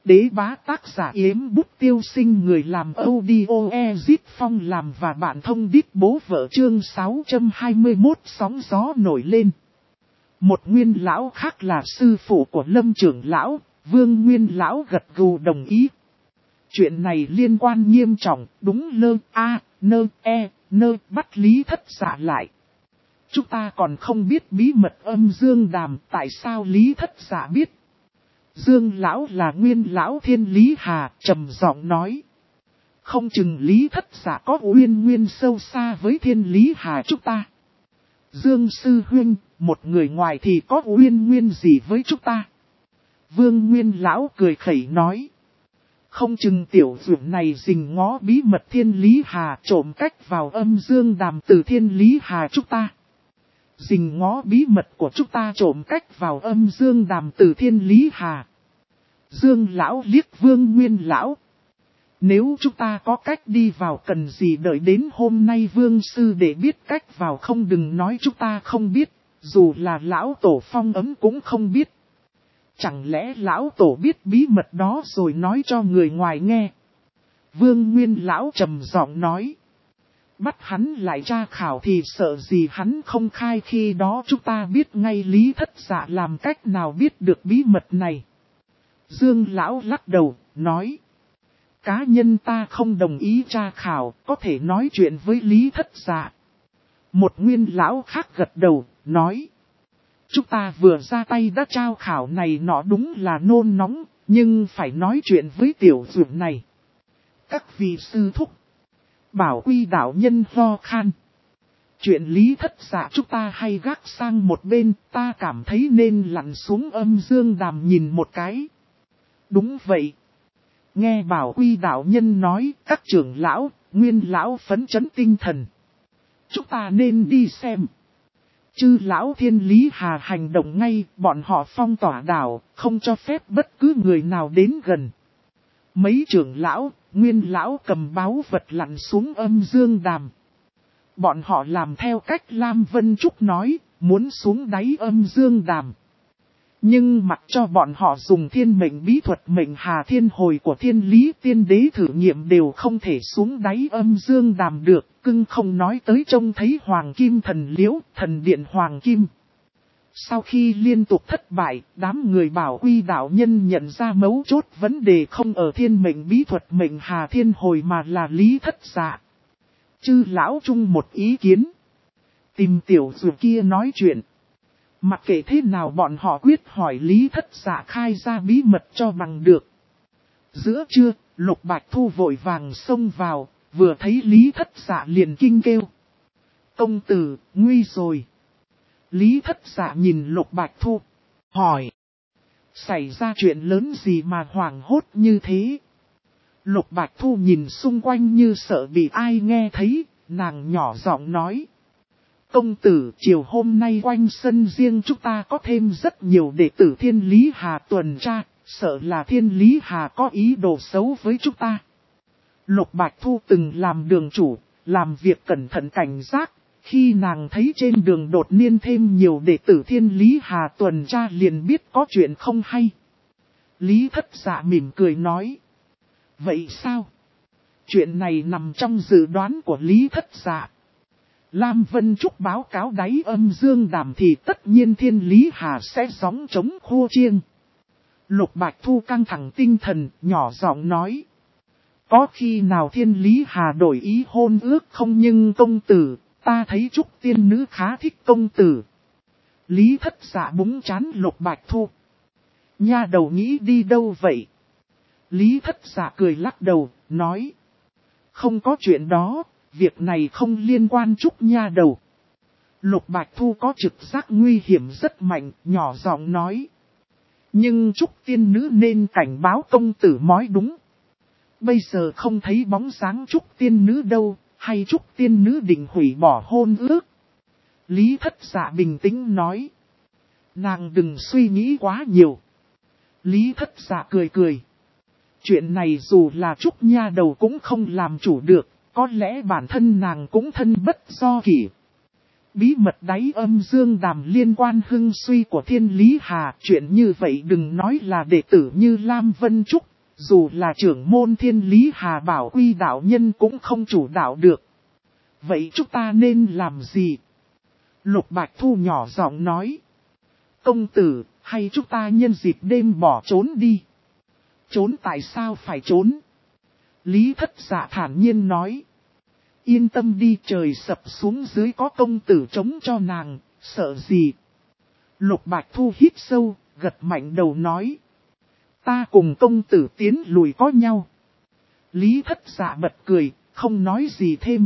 Đế bá tác giả Yếm Bút Tiêu Sinh, người làm audio Ezit Phong làm và bạn thông đít bố vợ. Chương 621 sóng gió nổi lên. Một nguyên lão khác là sư phụ của Lâm trưởng lão, Vương Nguyên lão gật gù đồng ý. Chuyện này liên quan nghiêm trọng, đúng bắt Lý Thất Dạ lại. Chúng ta còn không biết bí mật âm dương đàm, tại sao Lý Thất Dạ biết? Dương lão là nguyên lão Thiên Lý Hà, trầm giọng nói. Không chừng Lý Thất Dạ có nguyên sâu xa với Thiên Lý Hà chúng ta. Dương sư huynh, một người ngoài thì có nguyên gì với chúng ta? Vương Nguyên lão cười khẩy nói. Không chừng tiểu dưỡng này rình ngó bí mật Thiên Lý Hà, trộm cách vào âm dương đàm từ Thiên Lý Hà chúng ta. Rình ngó bí mật của chúng ta, trộm cách vào âm dương đàm từ Thiên Lý Hà. Dương lão liếc Vương Nguyên lão. Nếu chúng ta có cách đi vào cần gì đợi đến hôm nay Vương sư để biết cách vào, không đừng nói chúng ta không biết, dù là lão tổ Phong Ấm cũng không biết. Chẳng lẽ lão tổ biết bí mật đó rồi nói cho người ngoài nghe? Vương Nguyên lão trầm giọng nói. Bắt hắn lại tra khảo thì sợ gì hắn không khai, khi đó chúng ta biết ngay Lý Thất Dạ làm cách nào biết được bí mật này. Dương lão lắc đầu, nói. Cá nhân ta không đồng ý tra khảo, có thể nói chuyện với Lý Thất Dạ. Một nguyên lão khác gật đầu, nói. Chúng ta vừa ra tay đã trao khảo này nọ đúng là nôn nóng, nhưng phải nói chuyện với tiểu dưỡng này. Các vị sư thúc. Bảo Quy đạo nhân ho khan. Chuyện Lý Thất Dạ chúng ta hay gác sang một bên, ta cảm thấy nên lặn xuống âm dương đàm nhìn một cái. Đúng vậy. Nghe Bảo Quy đạo nhân nói, các trưởng lão, nguyên lão phấn chấn tinh thần. Chúng ta nên đi xem. Chư lão Thiên Lý Hà hành động ngay, bọn họ phong tỏa đảo, không cho phép bất cứ người nào đến gần. Mấy trưởng lão, nguyên lão cầm báu vật lặn xuống âm dương đàm. Bọn họ làm theo cách Lam Vân Trúc nói, muốn xuống đáy âm dương đàm. Nhưng mặc cho bọn họ dùng thiên mệnh bí thuật mệnh hà thiên hồi của Thiên Lý Tiên Đế thử nghiệm đều không thể xuống đáy âm dương đàm được, cưng không nói tới trông thấy Hoàng Kim Thần Liễu, thần điện Hoàng Kim. Sau khi liên tục thất bại, đám người Bảo Quy đạo nhân nhận ra mấu chốt vấn đề không ở thiên mệnh bí thuật mệnh hà thiên hồi mà là Lý Thất Dạ. Chư lão chung một ý kiến. Tìm tiểu dù kia nói chuyện. Mặc kệ thế nào bọn họ quyết hỏi Lý Thất Dạ khai ra bí mật cho bằng được. Giữa trưa, Lục Bạch Thu vội vàng xông vào, vừa thấy Lý Thất Dạ liền kinh kêu. Công tử, nguy rồi. Lý Thất Dạ nhìn Lục Bạch Thu, hỏi. Xảy ra chuyện lớn gì mà hoảng hốt như thế? Lục Bạch Thu nhìn xung quanh như sợ bị ai nghe thấy, nàng nhỏ giọng nói. Công tử, chiều hôm nay quanh sân riêng chúng ta có thêm rất nhiều đệ tử Thiên Lý Hà tuần tra, sợ là Thiên Lý Hà có ý đồ xấu với chúng ta. Lục Bạch Thu từng làm đường chủ, làm việc cẩn thận cảnh giác, khi nàng thấy trên đường đột nhiên thêm nhiều đệ tử Thiên Lý Hà tuần tra liền biết có chuyện không hay. Lý Thất Dạ mỉm cười nói. Vậy sao? Chuyện này nằm trong dự đoán của Lý Thất Dạ. Lam Vân Trúc báo cáo đáy âm dương đàm thì tất nhiên Thiên Lý Hà sẽ gióng trống khua chiêng. Lục Bạch Thu căng thẳng tinh thần, nhỏ giọng nói. Có khi nào Thiên Lý Hà đổi ý hôn ước không, nhưng công tử, ta thấy Trúc tiên nữ khá thích công tử. Lý Thất Dạ búng chán Lục Bạch Thu. Nha đầu nghĩ đi đâu vậy? Lý Thất Dạ cười lắc đầu, nói. Không có chuyện đó. Việc này không liên quan Trúc nha đầu. Lục Bạch Thu có trực giác nguy hiểm rất mạnh, nhỏ giọng nói. Nhưng Trúc tiên nữ nên cảnh báo công tử mói đúng. Bây giờ không thấy bóng dáng Trúc tiên nữ đâu, hay Trúc tiên nữ định hủy bỏ hôn ước? Lý Thất Dạ bình tĩnh nói. Nàng đừng suy nghĩ quá nhiều. Lý Thất Dạ cười cười. Chuyện này dù là Trúc nha đầu cũng không làm chủ được. Có lẽ bản thân nàng cũng thân bất do kỷ. Bí mật đáy âm dương đàm liên quan hưng suy của Thiên Lý Hà. Chuyện như vậy đừng nói là đệ tử như Lam Vân Trúc, dù là trưởng môn Thiên Lý Hà Bảo Quy đạo nhân cũng không chủ đạo được. Vậy chúng ta nên làm gì? Lục Bạch Thu nhỏ giọng nói. Công tử, hay chúng ta nhân dịp đêm bỏ trốn đi? Trốn tại sao phải trốn? Lý Thất Dạ thản nhiên nói. Yên tâm đi, trời sập xuống dưới có công tử chống cho nàng, sợ gì? Lục Bạch Thu hít sâu, gật mạnh đầu nói. Ta cùng công tử tiến lùi có nhau. Lý Thất Dạ bật cười, không nói gì thêm.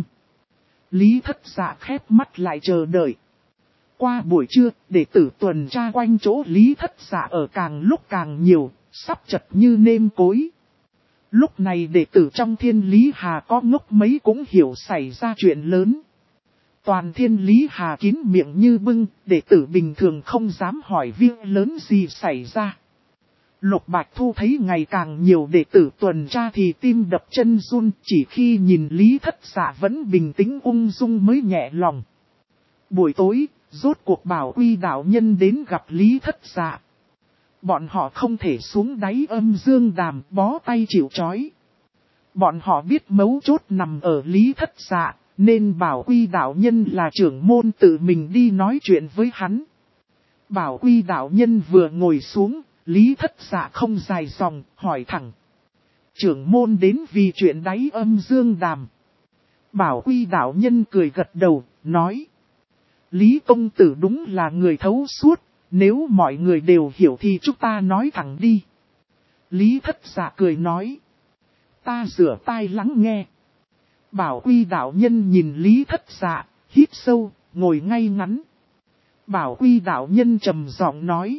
Lý Thất Dạ khép mắt lại chờ đợi. Qua buổi trưa, đệ tử tuần tra quanh chỗ Lý Thất Dạ ở càng lúc càng nhiều, sắp chật như nêm cối. Lúc này đệ tử trong Thiên Lý Hà có ngốc mấy cũng hiểu xảy ra chuyện lớn. Toàn Thiên Lý Hà kín miệng như bưng, đệ tử bình thường không dám hỏi việc lớn gì xảy ra. Lục Bạch Thu thấy ngày càng nhiều đệ tử tuần tra thì tim đập chân run, chỉ khi nhìn Lý Thất Dạ vẫn bình tĩnh ung dung mới nhẹ lòng. Buổi tối, rốt cuộc Bảo Quy đạo nhân đến gặp Lý Thất Dạ. Bọn họ không thể xuống đáy Âm Dương Đàm bó tay chịu trói. Bọn họ biết mấu chốt nằm ở Lý Thất Dạ, nên Bảo Quy đạo nhân là trưởng môn tự mình đi nói chuyện với hắn. Bảo Quy đạo nhân vừa ngồi xuống, Lý Thất Dạ không dài dòng, hỏi thẳng. Trưởng môn đến vì chuyện đáy Âm Dương Đàm. Bảo Quy đạo nhân cười gật đầu, nói. Lý công tử đúng là người thấu suốt, nếu mọi người đều hiểu thì chúng ta nói thẳng đi. Lý Thất Dạ cười nói. Ta rửa tai lắng nghe. Bảo Quy đạo nhân nhìn Lý Thất Dạ, hít sâu, ngồi ngay ngắn. Bảo Quy đạo nhân trầm giọng nói.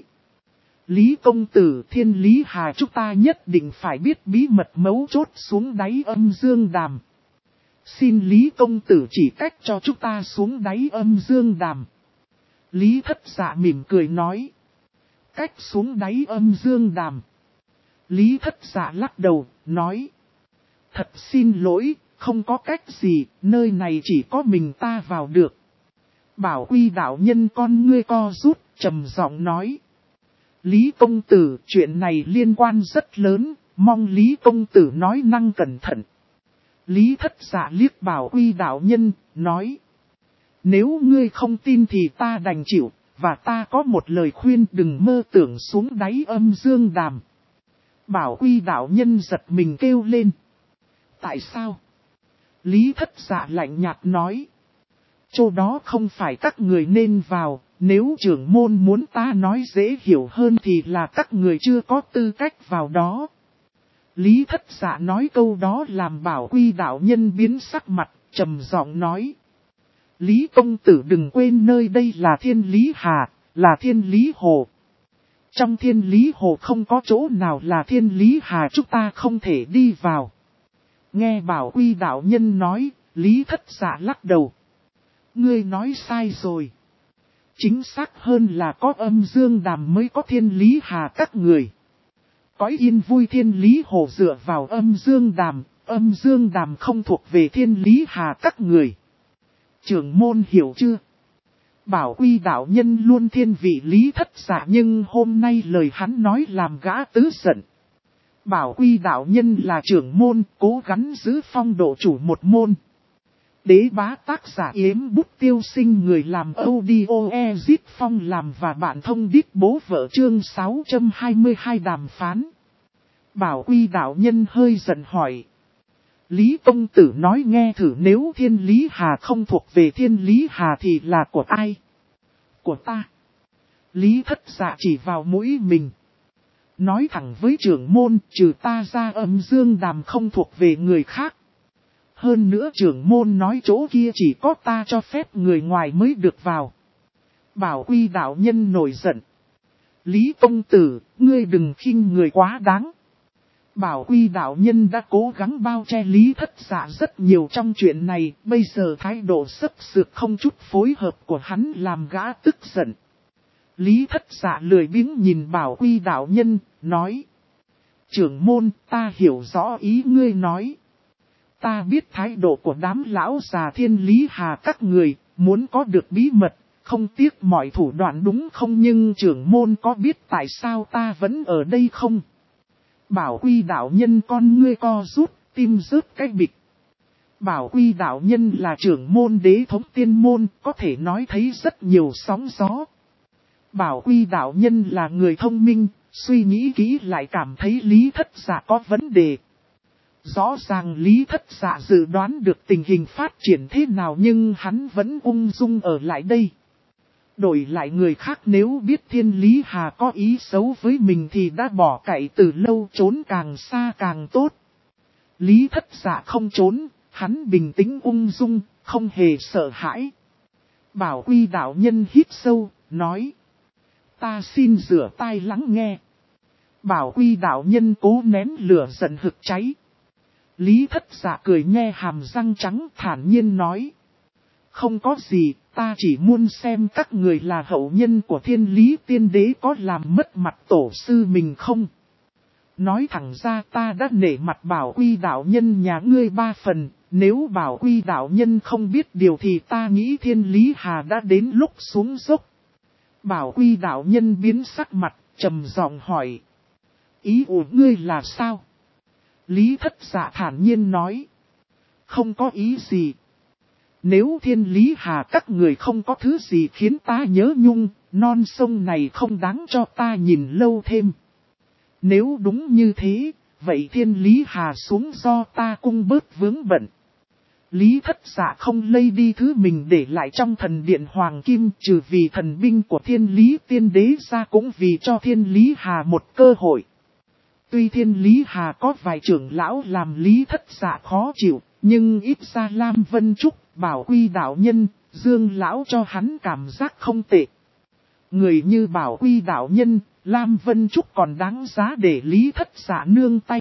Lý công tử Thiên Lý Hà chúng ta nhất định phải biết bí mật mấu chốt xuống đáy Âm Dương Đàm. Xin Lý công tử chỉ cách cho chúng ta xuống đáy Âm Dương Đàm. Lý Thất Dạ mỉm cười nói. Cách xuống đáy Âm Dương Đàm. Lý Thất Dạ lắc đầu, nói. Thật xin lỗi, không có cách gì, nơi này chỉ có mình ta vào được. Bảo Quy đạo nhân con ngươi co rút, trầm giọng nói. Lý công tử, chuyện này liên quan rất lớn, mong Lý công tử nói năng cẩn thận. Lý Thất Dạ liếc Bảo Quy đạo nhân, nói. Nếu ngươi không tin thì ta đành chịu, và ta có một lời khuyên đừng mơ tưởng xuống đáy Âm Dương Đàm. Bảo Quy đạo nhân giật mình kêu lên. Tại sao? Lý Thất Dạ lạnh nhạt nói. Chỗ đó không phải các người nên vào, nếu trưởng môn muốn ta nói dễ hiểu hơn thì là các người chưa có tư cách vào đó. Lý Thất Dạ nói câu đó làm Bảo Quy đạo nhân biến sắc mặt, trầm giọng nói. Lý công tử đừng quên nơi đây là Thiên Lý Hà, là Thiên Lý Hồ. Trong Thiên Lý Hồ không có chỗ nào là Thiên Lý Hà chúng ta không thể đi vào. Nghe Bảo Quy đạo nhân nói, Lý Thất Dạ lắc đầu. Ngươi nói sai rồi. Chính xác hơn là có Âm Dương Đàm mới có Thiên Lý Hà các người. Cõi yên vui Thiên Lý Hồ dựa vào Âm Dương Đàm không thuộc về Thiên Lý Hà các người. Trưởng môn hiểu chưa? Bảo Quy đạo nhân luôn thiên vị Lý Thất Dạ nhưng hôm nay lời hắn nói làm gã tứ giận. Bảo Quy đạo nhân là trưởng môn, cố gắng giữ phong độ chủ một môn. Đế bá tác giả Yếm Bút Tiêu Sinh người làm audio Ezit Phong làm và bạn thông điệp bố vợ chương 622 đàm phán. Bảo Quy đạo nhân hơi giận hỏi. Lý công tử nói nghe thử, nếu Thiên Lý Hà không thuộc về Thiên Lý Hà thì là của ai? Của ta. Lý Thất Dạ chỉ vào mũi mình. Nói thẳng với trưởng môn, trừ ta ra Âm Dương Đàm không thuộc về người khác. Hơn nữa trưởng môn nói chỗ kia chỉ có ta cho phép người ngoài mới được vào. Bảo Quy đạo nhân nổi giận. Lý công tử, ngươi đừng khinh người quá đáng. Bảo Quy đạo nhân đã cố gắng bao che Lý Thất Dạ rất nhiều trong chuyện này, bây giờ thái độ sấp sược không chút phối hợp của hắn làm gã tức giận. Lý Thất Dạ lười biếng nhìn Bảo Quy đạo nhân, nói. Trưởng môn, ta hiểu rõ ý ngươi nói. Ta biết thái độ của đám lão già Thiên Lý Hà các người, muốn có được bí mật, không tiếc mọi thủ đoạn đúng không, nhưng trưởng môn có biết tại sao ta vẫn ở đây không? Bảo Quy đạo nhân con ngươi co rút, tim rớt cái bịch. Bảo Quy đạo nhân là trưởng môn đế thống tiên môn, có thể nói thấy rất nhiều sóng gió. Bảo Quy đạo nhân là người thông minh, suy nghĩ kỹ lại cảm thấy Lý Thất Dạ có vấn đề. Rõ ràng Lý Thất Dạ dự đoán được tình hình phát triển thế nào nhưng hắn vẫn ung dung ở lại đây. Đổi lại người khác nếu biết Thiên Lý Hà có ý xấu với mình thì đã bỏ cậy từ lâu, trốn càng xa càng tốt. Lý Thất Dạ không trốn, hắn bình tĩnh ung dung, không hề sợ hãi. Bảo Quy đạo nhân hít sâu, nói. Ta xin rửa tai lắng nghe. Bảo Quy đạo nhân cố nén lửa giận hực cháy. Lý Thất Dạ cười nhe hàm răng trắng thản nhiên nói. Không có gì, ta chỉ muốn xem các người là hậu nhân của Thiên Lý Tiên Đế có làm mất mặt tổ sư mình không. Nói thẳng ra ta đã nể mặt Bảo Quy đạo nhân nhà ngươi 3 phần, nếu Bảo Quy đạo nhân không biết điều thì ta nghĩ Thiên Lý Hà đã đến lúc xuống dốc. Bảo Quy đạo nhân biến sắc mặt, trầm giọng hỏi. Ý của ngươi là sao? Lý Thất Dạ thản nhiên nói. Không có ý gì. Nếu Thiên Lý Hà các người không có thứ gì khiến ta nhớ nhung, non sông này không đáng cho ta nhìn lâu thêm. Nếu đúng như thế, vậy Thiên Lý Hà xuống do ta cung bớt vướng bận. Lý Thất Dạ không lây đi thứ mình để lại trong thần điện Hoàng Kim, trừ vì thần binh của Thiên Lý Tiên Đế ra cũng vì cho Thiên Lý Hà một cơ hội. Tuy Thiên Lý Hà có vài trưởng lão làm Lý Thất Dạ khó chịu, nhưng ít ra Lam Vân Trúc, Bảo Quy đạo nhân, Dương lão cho hắn cảm giác không tệ. Người như Bảo Quy đạo nhân, Lam Vân Trúc còn đáng giá để Lý Thất Dạ nương tay.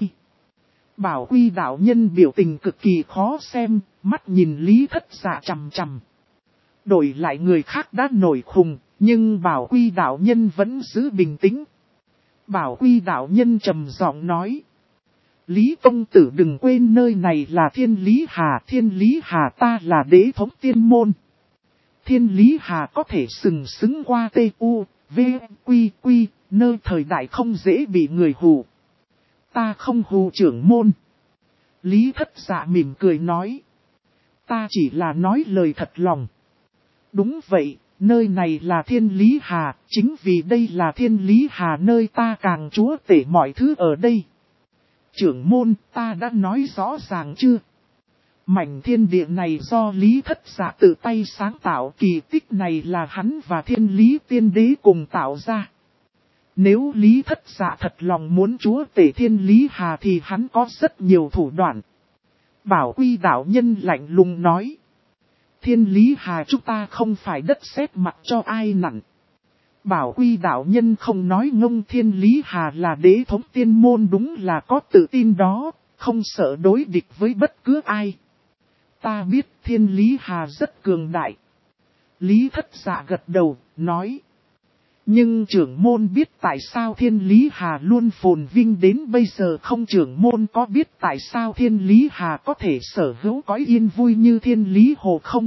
Bảo Quy đạo nhân biểu tình cực kỳ khó xem, mắt nhìn Lý Thất Dạ chằm chằm. Đổi lại người khác đã nổi khùng, nhưng Bảo Quy đạo nhân vẫn giữ bình tĩnh. Bảo Quy đạo nhân trầm giọng nói. Lý công tử đừng quên nơi này là Thiên Lý Hà. Thiên Lý Hà ta là đế thống tiên môn. Thiên Lý Hà có thể sừng sững qua T.U. V. Quy Quy, nơi thời đại không dễ bị người hù. Ta không hù trưởng môn. Lý Thất Dạ mỉm cười nói. Ta chỉ là nói lời thật lòng. Đúng vậy, nơi này là Thiên Lý Hà, chính vì đây là Thiên Lý Hà nơi ta càng chúa tể mọi thứ ở đây. Trưởng môn, ta đã nói rõ ràng chưa? Mảnh thiên địa này do Lý Thất Dạ tự tay sáng tạo, kỳ tích này là hắn và Thiên Lý Tiên Đế cùng tạo ra. Nếu Lý Thất Dạ thật lòng muốn chúa tể Thiên Lý Hà thì hắn có rất nhiều thủ đoạn. Bảo Quy đạo nhân lạnh lùng nói. Thiên Lý Hà chúng ta không phải đất sét mặt cho ai nặn. Bảo Quy đạo nhân không nói ngông, Thiên Lý Hà là đế thống tiên môn đúng là có tự tin đó, không sợ đối địch với bất cứ ai. Ta biết Thiên Lý Hà rất cường đại. Lý Thất Dạ gật đầu, nói. Nhưng trưởng môn biết tại sao Thiên Lý Hà luôn phồn vinh đến bây giờ không? Trưởng môn có biết tại sao Thiên Lý Hà có thể sở hữu cõi yên vui như Thiên Lý Hồ không?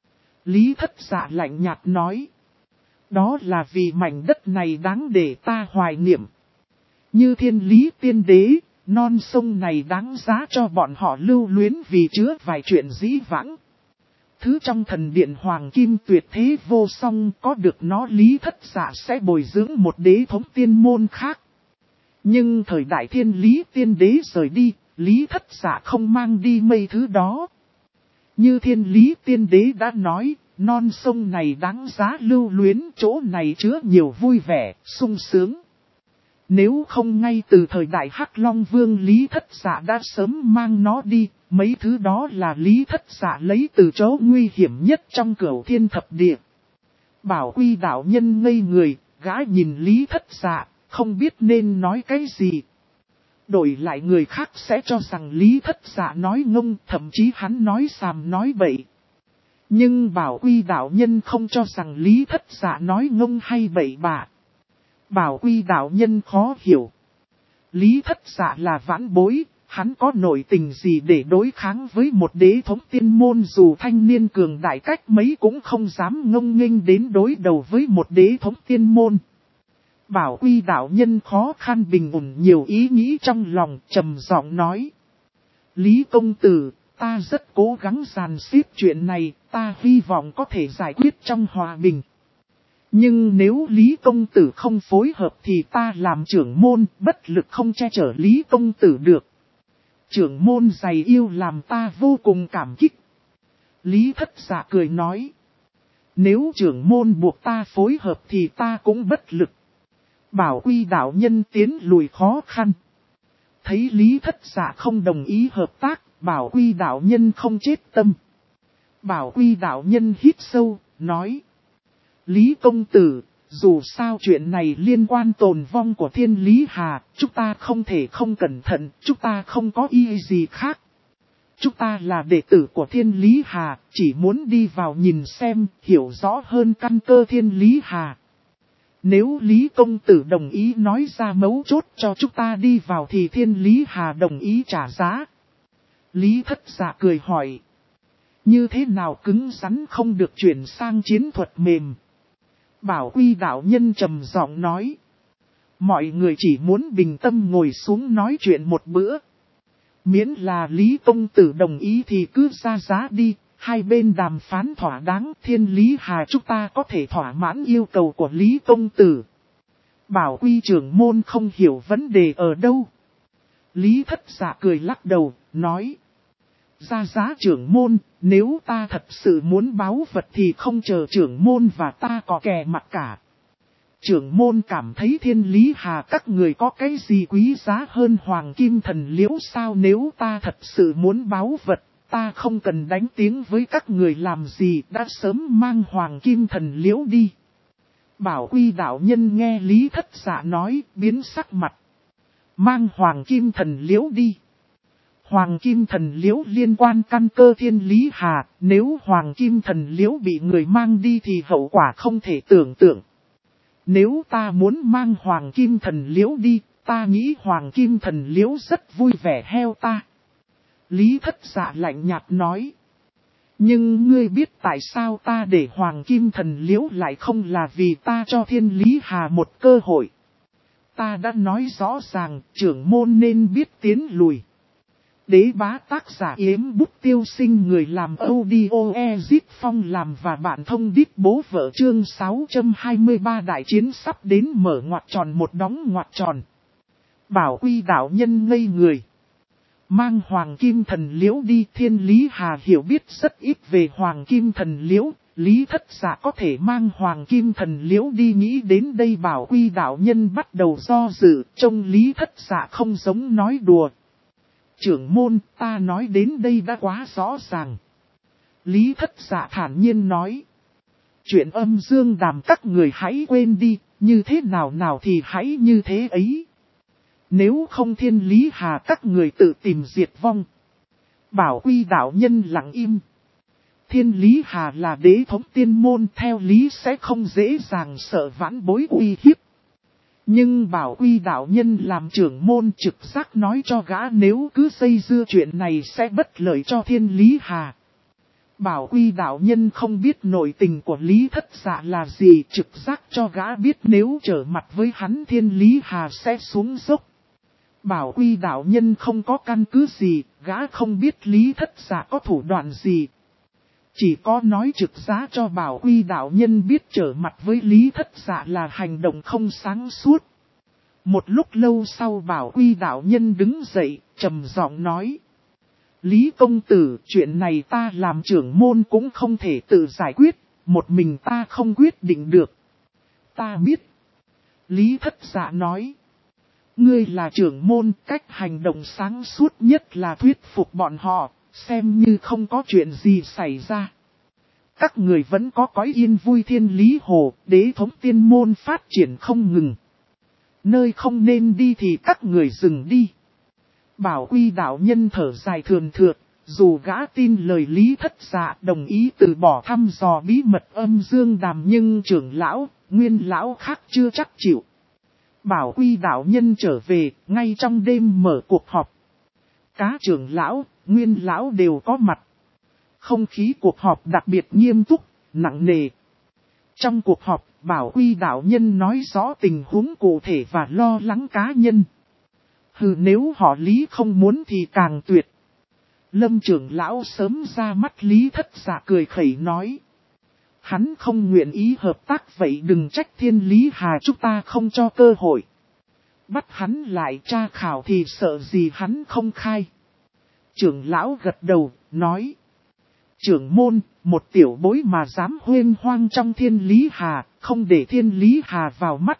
Lý Thất Dạ lạnh nhạt nói. Đó là vì mảnh đất này đáng để ta hoài niệm. Như Thiên Lý Tiên Đế, non sông này đáng giá cho bọn họ lưu luyến vì chứa vài chuyện dĩ vãng. Thứ trong thần điện Hoàng Kim tuyệt thế vô song, có được nó Lý Thất Dạ sẽ bồi dưỡng một đế thống tiên môn khác. Nhưng thời đại Thiên Lý Tiên Đế rời đi, Lý Thất Dạ không mang đi mấy thứ đó. Như Thiên Lý Tiên Đế đã nói, non sông này đáng giá lưu luyến, chỗ này chứa nhiều vui vẻ, sung sướng. Nếu không ngay từ thời đại Hắc Long Vương Lý Thất Dạ đã sớm mang nó đi, mấy thứ đó là Lý Thất Dạ lấy từ chỗ nguy hiểm nhất trong Cửu Thiên Thập Địa. Bảo Quy đạo nhân ngây người, gã nhìn Lý Thất Dạ, không biết nên nói cái gì. Đổi lại người khác sẽ cho rằng Lý Thất Dạ nói ngông, thậm chí hắn nói xàm nói bậy. Nhưng Bảo Quy đạo nhân không cho rằng Lý Thất Dạ nói ngông hay bậy bạ. Bảo Quy đạo nhân khó hiểu. Lý Thất Dạ là vãn bối, hắn có nội tình gì để đối kháng với một đế thống tiên môn, dù thanh niên cường đại cách mấy cũng không dám ngông nghênh đến đối đầu với một đế thống tiên môn. Bảo Quy đạo nhân khó khăn bình ổn nhiều ý nghĩ trong lòng, trầm giọng nói. Lý công tử, ta rất cố gắng dàn xếp chuyện này, ta hy vọng có thể giải quyết trong hòa bình. Nhưng nếu Lý công tử không phối hợp thì ta làm trưởng môn, bất lực không che chở Lý công tử được. Trưởng môn dày yêu làm ta vô cùng cảm kích. Lý Thất Dạ cười nói. Nếu trưởng môn buộc ta phối hợp thì ta cũng bất lực. Bảo Quy đạo nhân tiến lùi khó khăn. Thấy Lý Thất Dạ không đồng ý hợp tác, Bảo Quy đạo nhân không chết tâm. Bảo Quy đạo nhân hít sâu, nói. Lý công tử, dù sao chuyện này liên quan tồn vong của Thiên Lý Hà, chúng ta không thể không cẩn thận, chúng ta không có ý gì khác. Chúng ta là đệ tử của Thiên Lý Hà, chỉ muốn đi vào nhìn xem, hiểu rõ hơn căn cơ Thiên Lý Hà. Nếu Lý công tử đồng ý nói ra mấu chốt cho chúng ta đi vào thì Thiên Lý Hà đồng ý trả giá. Lý Thất Dạ cười hỏi. Như thế nào cứng rắn không được chuyển sang chiến thuật mềm? Bảo Quy đạo nhân trầm giọng nói. Mọi người chỉ muốn bình tâm ngồi xuống nói chuyện một bữa. Miễn là Lý công tử đồng ý thì cứ ra giá đi, hai bên đàm phán thỏa đáng. Thiên Lý Hà chúng ta có thể thỏa mãn yêu cầu của Lý công tử. Bảo Quy trưởng môn không hiểu vấn đề ở đâu. Lý Thất Dạ cười lắc đầu, nói. Ra giá trưởng môn, nếu ta thật sự muốn báu vật thì không chờ trưởng môn và ta có kè mặt cả. Trưởng môn cảm thấy Thiên Lý Hà các người có cái gì quý giá hơn Hoàng Kim Thần Liễu sao? Nếu ta thật sự muốn báu vật, ta không cần đánh tiếng với các người làm gì, đã sớm mang Hoàng Kim Thần Liễu đi. Bảo Quy đạo nhân nghe Lý Thất Dạ nói, biến sắc mặt. Mang Hoàng Kim Thần Liễu đi. Hoàng Kim Thần Liễu liên quan căn cơ Thiên Lý Hà, nếu Hoàng Kim Thần Liễu bị người mang đi thì hậu quả không thể tưởng tượng. Nếu ta muốn mang Hoàng Kim Thần Liễu đi, ta nghĩ Hoàng Kim Thần Liễu rất vui vẻ heo ta. Lý Thất Dạ lạnh nhạt nói. Nhưng ngươi biết tại sao ta để Hoàng Kim Thần Liễu lại không là vì ta cho Thiên Lý Hà một cơ hội. Ta đã nói rõ ràng, trưởng môn nên biết tiến lùi. Đế bá tác giả Yếm Bút Tiêu Sinh người làm audio Ezit Phong làm và bạn thông điệp bố vợ chương 623 đại chiến sắp đến mở ngoặc tròn một đóng ngoặc tròn. Bảo Quy đạo nhân ngây người. Mang Hoàng Kim Thần Liễu đi. Thiên Lý Hà hiểu biết rất ít về Hoàng Kim Thần Liễu. Lý Thất Dạ có thể mang Hoàng Kim Thần Liễu đi, nghĩ đến đây Bảo Quy đạo nhân bắt đầu do dự, trông Lý Thất Dạ không giống nói đùa. Trưởng môn, ta nói đến đây đã quá rõ ràng. Lý Thất Dạ thản nhiên nói. Chuyện âm dương đàm các người hãy quên đi, như thế nào nào thì hãy như thế ấy. Nếu không Thiên Lý Hà các người tự tìm diệt vong. Bảo Quy đạo nhân lặng im. Thiên Lý Hà là đế thống tiên môn, theo lý sẽ không dễ dàng sợ vãn bối uy hiếp. Nhưng Bảo Quy đạo nhân làm trưởng môn trực giác nói cho gã nếu cứ dây dưa chuyện này sẽ bất lợi cho Thiên Lý Hà. Bảo Quy đạo nhân không biết nội tình của Lý Thất Dạ là gì, trực giác cho gã biết nếu trở mặt với hắn Thiên Lý Hà sẽ xuống dốc. Bảo Quy đạo nhân không có căn cứ gì, gã không biết Lý Thất Dạ có thủ đoạn gì. Chỉ có nói trực giá cho Bảo Quy đạo nhân biết trở mặt với Lý Thất Dạ là hành động không sáng suốt. Một lúc lâu sau Bảo Quy đạo nhân đứng dậy, trầm giọng nói. Lý công tử, chuyện này ta làm trưởng môn cũng không thể tự giải quyết, một mình ta không quyết định được. Ta biết. Lý Thất Dạ nói. Ngươi là trưởng môn, cách hành động sáng suốt nhất là thuyết phục bọn họ, xem như không có chuyện gì xảy ra. Các người vẫn có cõi yên vui Thiên Lý Hồ, đế thống tiên môn phát triển không ngừng. Nơi không nên đi thì các người dừng đi. Bảo Quy đạo nhân thở dài thườn thượt, dù gã tin lời Lý Thất Dạ đồng ý từ bỏ thăm dò bí mật âm dương đàm nhưng trưởng lão, nguyên lão khác chưa chắc chịu. Bảo Quy đạo nhân trở về, ngay trong đêm mở cuộc họp. Cá trưởng lão, nguyên lão đều có mặt. Không khí cuộc họp đặc biệt nghiêm túc, nặng nề. Trong cuộc họp, Bảo Quy đạo nhân nói rõ tình huống cụ thể và lo lắng cá nhân. Nếu họ Lý không muốn thì càng tuyệt. Lâm trưởng lão sớm ra mắt Lý Thất Dạ cười khẩy nói. Hắn không nguyện ý hợp tác vậy đừng trách Thiên Lý Hà chúng ta không cho cơ hội. Bắt hắn lại tra khảo thì sợ gì hắn không khai. Trưởng lão gật đầu, nói. Trưởng môn, một tiểu bối mà dám huyên hoang trong Thiên Lý Hà, không để Thiên Lý Hà vào mắt.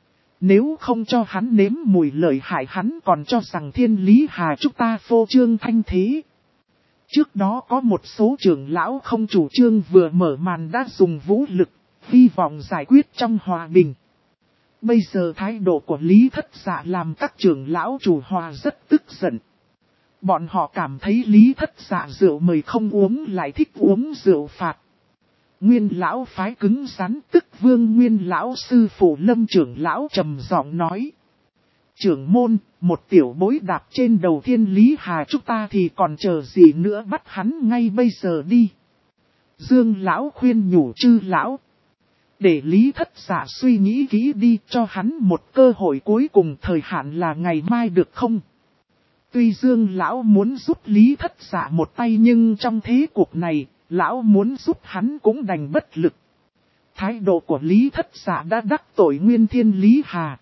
Nếu không cho hắn nếm mùi lợi hại hắn còn cho rằng Thiên Lý Hà chúng ta phô trương thanh thế. Trước đó có một số trưởng lão không chủ trương vừa mở màn đã dùng vũ lực, hy vọng giải quyết trong hòa bình. Bây giờ thái độ của Lý Thất Dạ làm các trưởng lão chủ hòa rất tức giận. Bọn họ cảm thấy Lý Thất Dạ rượu mời không uống lại thích uống rượu phạt. Nguyên lão phái cứng rắn tức Vương Nguyên lão sư phụ Lâm trưởng lão trầm giọng nói. Trưởng môn, một tiểu bối đạp trên đầu Thiên Lý Hà chúng ta thì còn chờ gì nữa bắt hắn ngay bây giờ đi. Dương lão khuyên nhủ Chư lão. Để Lý Thất Dạ suy nghĩ kỹ đi cho hắn một cơ hội cuối cùng thời hạn là ngày mai được không? Tuy Dương lão muốn giúp Lý Thất Dạ một tay nhưng trong thế cuộc này, lão muốn giúp hắn cũng đành bất lực. Thái độ của Lý Thất Dạ đã đắc tội nguyên Thiên Lý Hà.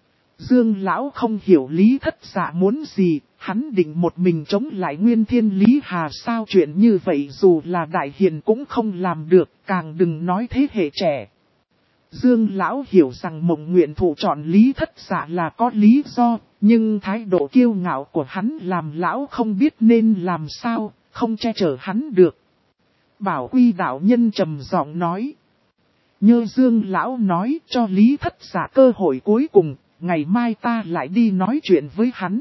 Dương lão không hiểu Lý Thất Dạ muốn gì, hắn định một mình chống lại nguyên Thiên Lý Hà sao chuyện như vậy dù là đại hiền cũng không làm được, càng đừng nói thế hệ trẻ. Dương lão hiểu rằng Mộng Nguyện Thụ chọn Lý Thất Dạ là có lý do, nhưng thái độ kiêu ngạo của hắn làm lão không biết nên làm sao, không che chở hắn được. Bảo Quy đạo nhân trầm giọng nói. Nhớ Dương lão nói cho Lý Thất Dạ cơ hội cuối cùng, ngày mai ta lại đi nói chuyện với hắn.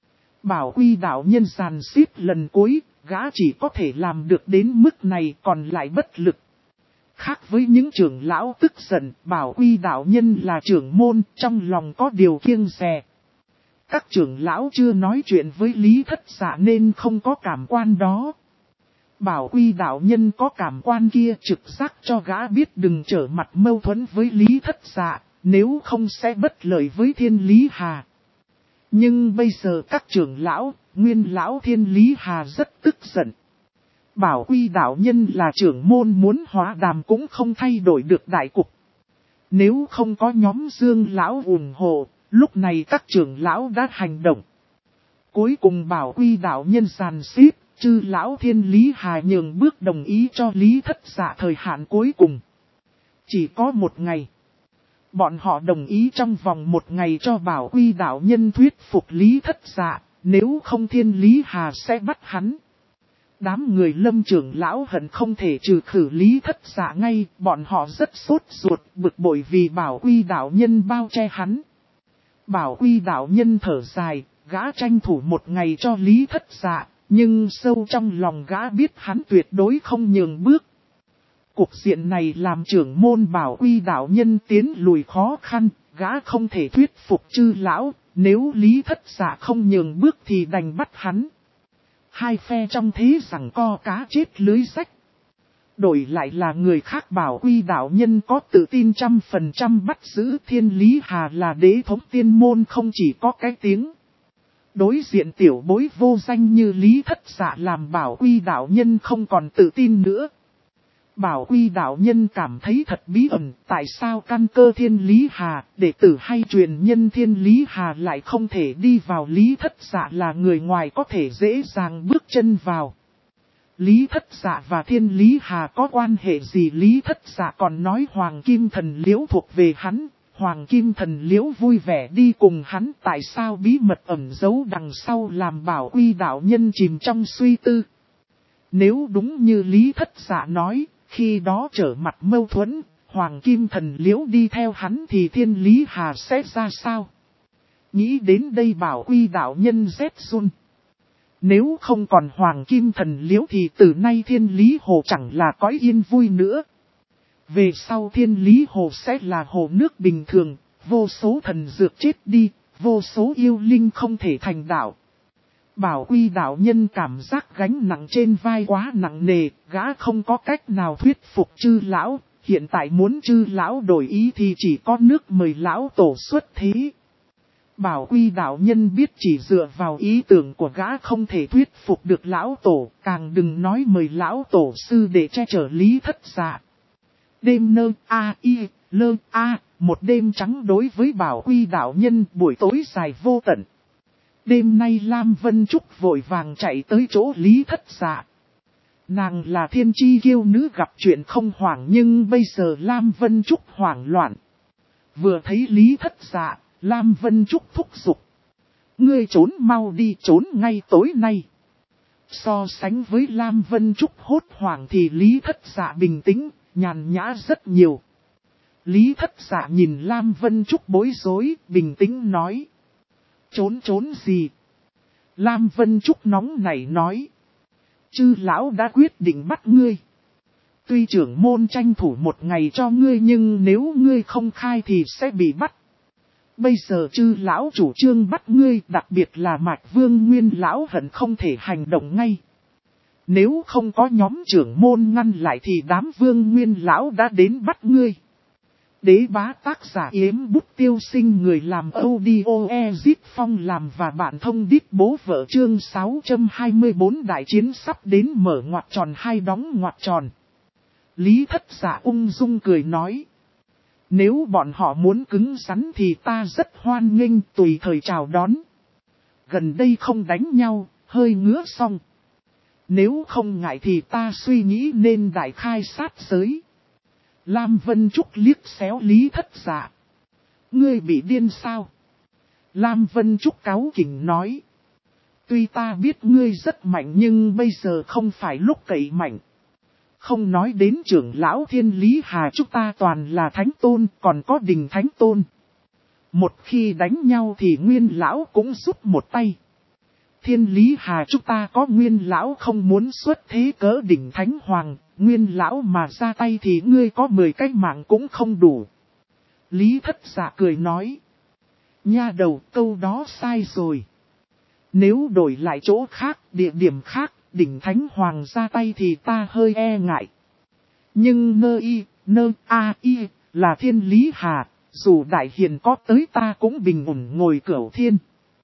Bảo Quy đạo nhân giàn xếp lần cuối, gã chỉ có thể làm được đến mức này còn lại bất lực. Khác với những trưởng lão tức giận, Bảo Quy đạo nhân là trưởng môn, trong lòng có điều kiêng dè. Các trưởng lão chưa nói chuyện với Lý Thất Dạ nên không có cảm quan đó. Bảo Quy đạo nhân có cảm quan kia trực giác cho gã biết đừng trở mặt mâu thuẫn với Lý Thất Dạ, nếu không sẽ bất lợi với Thiên Lý Hà. Nhưng bây giờ các trưởng lão, nguyên lão Thiên Lý Hà rất tức giận. Bảo Quy đạo nhân là trưởng môn muốn hóa đàm cũng không thay đổi được đại cục. Nếu không có nhóm Dương lão ủng hộ, lúc này các trưởng lão đã hành động. Cuối cùng Bảo Quy đạo nhân giàn xếp, Chư lão Thiên Lý Hà nhường bước đồng ý cho Lý Thất Dạ thời hạn cuối cùng. Chỉ có một ngày. Bọn họ đồng ý trong vòng một ngày cho Bảo Quy đạo nhân thuyết phục Lý Thất Dạ, nếu không Thiên Lý Hà sẽ bắt hắn. Đám người Lâm trưởng lão hận không thể trừ khử Lý Thất Dạ ngay, bọn họ rất sốt ruột bực bội vì Bảo Quy đạo nhân bao che hắn. Bảo Quy đạo nhân thở dài, gã tranh thủ một ngày cho Lý Thất Dạ, nhưng sâu trong lòng gã biết hắn tuyệt đối không nhường bước. Cuộc diện này làm trưởng môn Bảo Quy đạo nhân tiến lùi khó khăn, gã không thể thuyết phục Chư lão, nếu Lý Thất Dạ không nhường bước thì đành bắt hắn. Hai phe trong thế rằng co cá chết lưới rách. Đổi lại là người khác Bảo Quy đạo nhân có tự tin 100% bắt giữ Thiên Lý Hà là đế thống tiên môn không chỉ có cái tiếng. Đối diện tiểu bối vô danh như Lý Thất Dạ làm Bảo Quy đạo nhân không còn tự tin nữa. Bảo Quy đạo nhân cảm thấy thật bí ẩn, tại sao căn cơ Thiên Lý Hà, đệ tử hay truyền nhân Thiên Lý Hà lại không thể đi vào. Lý Thất Dạ là người ngoài có thể dễ dàng bước chân vào. Lý Thất Dạ và Thiên Lý Hà có quan hệ gì? Lý Thất Dạ còn nói Hoàng Kim Thần Liễu thuộc về hắn, Hoàng Kim Thần Liễu vui vẻ đi cùng hắn, tại sao bí mật ẩn giấu đằng sau làm Bảo Quy đạo nhân chìm trong suy tư. Nếu đúng như Lý Thất Dạ nói, khi đó trở mặt mâu thuẫn, Hoàng Kim Thần Liễu đi theo hắn thì Thiên Lý Hà sẽ ra sao? Nghĩ đến đây Bảo Quy đạo nhân rét run. Nếu không còn Hoàng Kim Thần Liễu thì từ nay Thiên Lý Hồ chẳng là cõi yên vui nữa. Về sau Thiên Lý Hồ sẽ là hồ nước bình thường, vô số thần dược chết đi, vô số yêu linh không thể thành đạo. Bảo Quy đạo nhân cảm giác gánh nặng trên vai quá nặng nề, gã không có cách nào thuyết phục Chư lão, hiện tại muốn chư lão đổi ý thì chỉ có nước mời lão tổ xuất thế. Bảo Quy đạo nhân biết chỉ dựa vào ý tưởng của gã không thể thuyết phục được lão tổ, càng đừng nói mời lão tổ sư để che chở Lý Thất Dạ. Đêm nơ một đêm trắng đối với Bảo Quy đạo nhân, buổi tối dài vô tận. Đêm nay Lam Vân Trúc vội vàng chạy tới chỗ Lý Thất Dạ. Nàng là thiên chi kiêu nữ gặp chuyện không hoảng, nhưng bây giờ Lam Vân Trúc hoảng loạn. Vừa thấy Lý Thất Dạ, Lam Vân Trúc thúc giục. Ngươi trốn mau đi, trốn ngay tối nay. So sánh với Lam Vân Trúc hốt hoảng thì Lý Thất Dạ bình tĩnh, nhàn nhã rất nhiều. Lý Thất Dạ nhìn Lam Vân Trúc bối rối, bình tĩnh nói. Trốn gì? Lam Vân Trúc nóng nảy nói. Chư lão đã quyết định bắt ngươi. Tuy trưởng môn tranh thủ một ngày cho ngươi, nhưng nếu ngươi không khai thì sẽ bị bắt. Bây giờ chư lão chủ trương bắt ngươi, đặc biệt là Mạch Vương Nguyên lão hận không thể hành động ngay. Nếu không có nhóm trưởng môn ngăn lại thì đám Vương Nguyên lão đã đến bắt ngươi. Đế bá tác giả Yếm Bút Tiêu Sinh, người làm audio Ezip Phong làm và bạn thông điệp bố vợ, chương 624 đại chiến sắp đến, mở ngoặc tròn hai đóng ngoặc tròn. Lý Thất Dạ ung dung cười nói. Nếu bọn họ muốn cứng rắn thì ta rất hoan nghênh, tùy thời chào đón. Gần đây không đánh nhau, hơi ngứa xong. Nếu không ngại thì ta suy nghĩ nên đại khai sát giới. Lam Vân Trúc liếc xéo Lý Thất Dạ. Ngươi bị điên sao? Lam Vân Trúc cáu kỉnh nói. Tuy ta biết ngươi rất mạnh nhưng bây giờ không phải lúc cậy mạnh. Không nói đến trưởng lão Thiên Lý Hà, chúng ta toàn là thánh tôn, còn có Đình Thánh Tôn. Một khi đánh nhau thì Nguyên lão cũng giúp một tay. Thiên Lý Hà chúng ta có Nguyên lão không muốn xuất thế cỡ Đỉnh Thánh Hoàng, Nguyên lão mà ra tay thì ngươi có 10 cái mạng cũng không đủ. Lý Thất Dạ cười nói. Nha đầu, câu đó sai rồi. Nếu đổi lại chỗ khác, địa điểm khác, Đỉnh Thánh Hoàng ra tay thì ta hơi e ngại. Nhưng là Thiên Lý Hà, dù đại hiền có tới ta cũng bình ổn ngồi cửu thiên.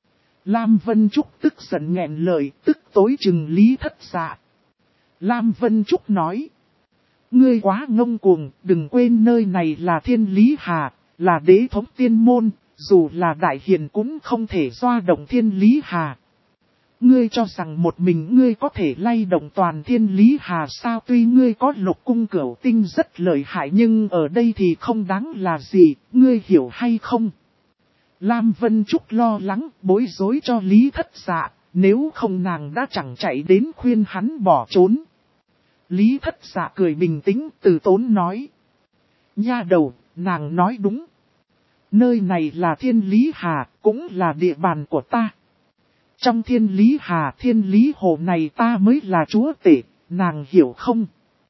Lam Vân Trúc tức giận nghẹn lời, tức tối chừng Lý Thất Dạ. Lam Vân Trúc nói. Ngươi quá ngông cuồng, đừng quên nơi này là Thiên Lý Hà, là đế thống tiên môn, dù là đại hiền cũng không thể doa động Thiên Lý Hà. Ngươi cho rằng một mình ngươi có thể lay động toàn Thiên Lý Hà sao? Tuy ngươi có Lục Cung Cửu Tinh rất lợi hại nhưng ở đây thì không đáng là gì, ngươi hiểu hay không? Lam Vân Trúc lo lắng, bối rối cho Lý Thất Dạ, nếu không nàng đã chẳng chạy đến khuyên hắn bỏ trốn. Lý Thất Dạ cười bình tĩnh, từ tốn nói. Nha đầu, nàng nói đúng. Nơi này là Thiên Lý Hà, cũng là địa bàn của ta. Trong Thiên Lý Hà, Thiên Lý Hồ này ta mới là chúa tể, nàng hiểu không?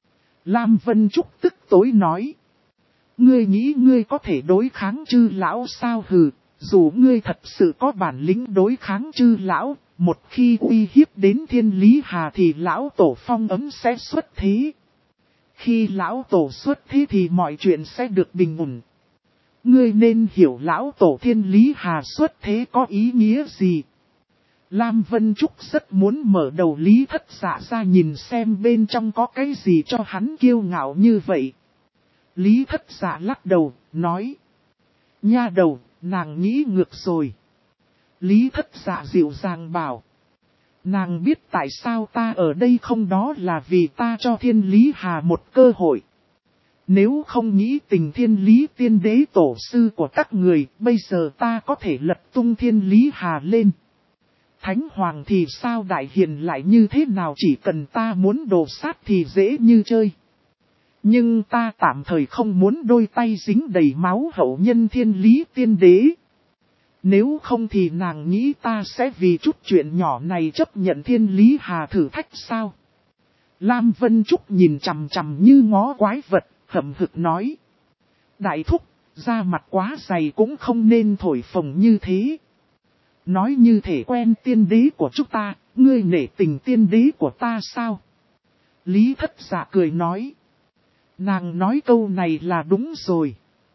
Lam Vân Trúc tức tối nói. Ngươi nghĩ ngươi có thể đối kháng chư lão sao? Hừ, dù ngươi thật sự có bản lĩnh đối kháng chư lão, một khi uy hiếp đến Thiên Lý Hà thì lão tổ phong ấm sẽ xuất thế. Khi lão tổ xuất thế thì mọi chuyện sẽ được bình ổn. Ngươi nên hiểu lão tổ Thiên Lý Hà xuất thế có ý nghĩa gì. Lam Vân Trúc rất muốn mở đầu Lý Thất Dạ ra nhìn xem bên trong có cái gì cho hắn kiêu ngạo như vậy. Lý Thất Dạ lắc đầu, nói. Nha đầu, nàng nghĩ ngược rồi. Lý Thất Dạ dịu dàng bảo. Nàng biết tại sao ta ở đây không, đó là vì ta cho Thiên Lý Hà một cơ hội. Nếu không nghĩ tình Thiên Lý tiên đế tổ sư của các người, bây giờ ta có thể lật tung Thiên Lý Hà lên. Thánh Hoàng thì sao, đại hiền lại như thế nào, chỉ cần ta muốn đồ sát thì dễ như chơi. Nhưng ta tạm thời không muốn đôi tay dính đầy máu hậu nhân Thiên Lý tiên đế. Nếu không thì nàng nghĩ ta sẽ vì chút chuyện nhỏ này chấp nhận Thiên Lý Hà thử thách sao? Lam Vân Trúc nhìn chằm chằm như ngó quái vật, hậm hực nói. Đại thúc, da mặt quá dày cũng không nên thổi phồng như thế. Nói như thể quen tiên đế của chúng ta, ngươi nể tình tiên đế của ta sao? Lý Thất Dạ cười nói. Nàng nói câu này là đúng rồi.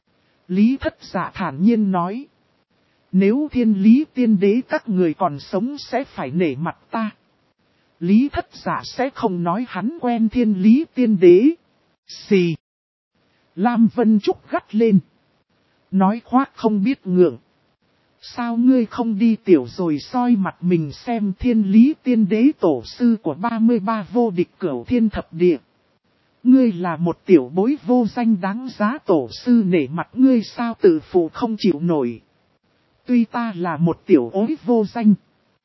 Lý Thất Dạ thản nhiên nói. Nếu Thiên Lý Tiên Đế các người còn sống sẽ phải nể mặt ta. Lý Thất Dạ sẽ không nói hắn quen Thiên Lý Tiên Đế. Xì. Lam Vân Trúc gắt lên. Nói khoác không biết ngượng. Sao ngươi không đi tiểu rồi soi mặt mình xem Thiên Lý Tiên Đế tổ sư của 33 vô địch cửu thiên thập địa. Ngươi là một tiểu bối vô danh đáng giá tổ sư nể mặt ngươi sao tự phụ không chịu nổi. Tuy ta là một tiểu ối vô danh.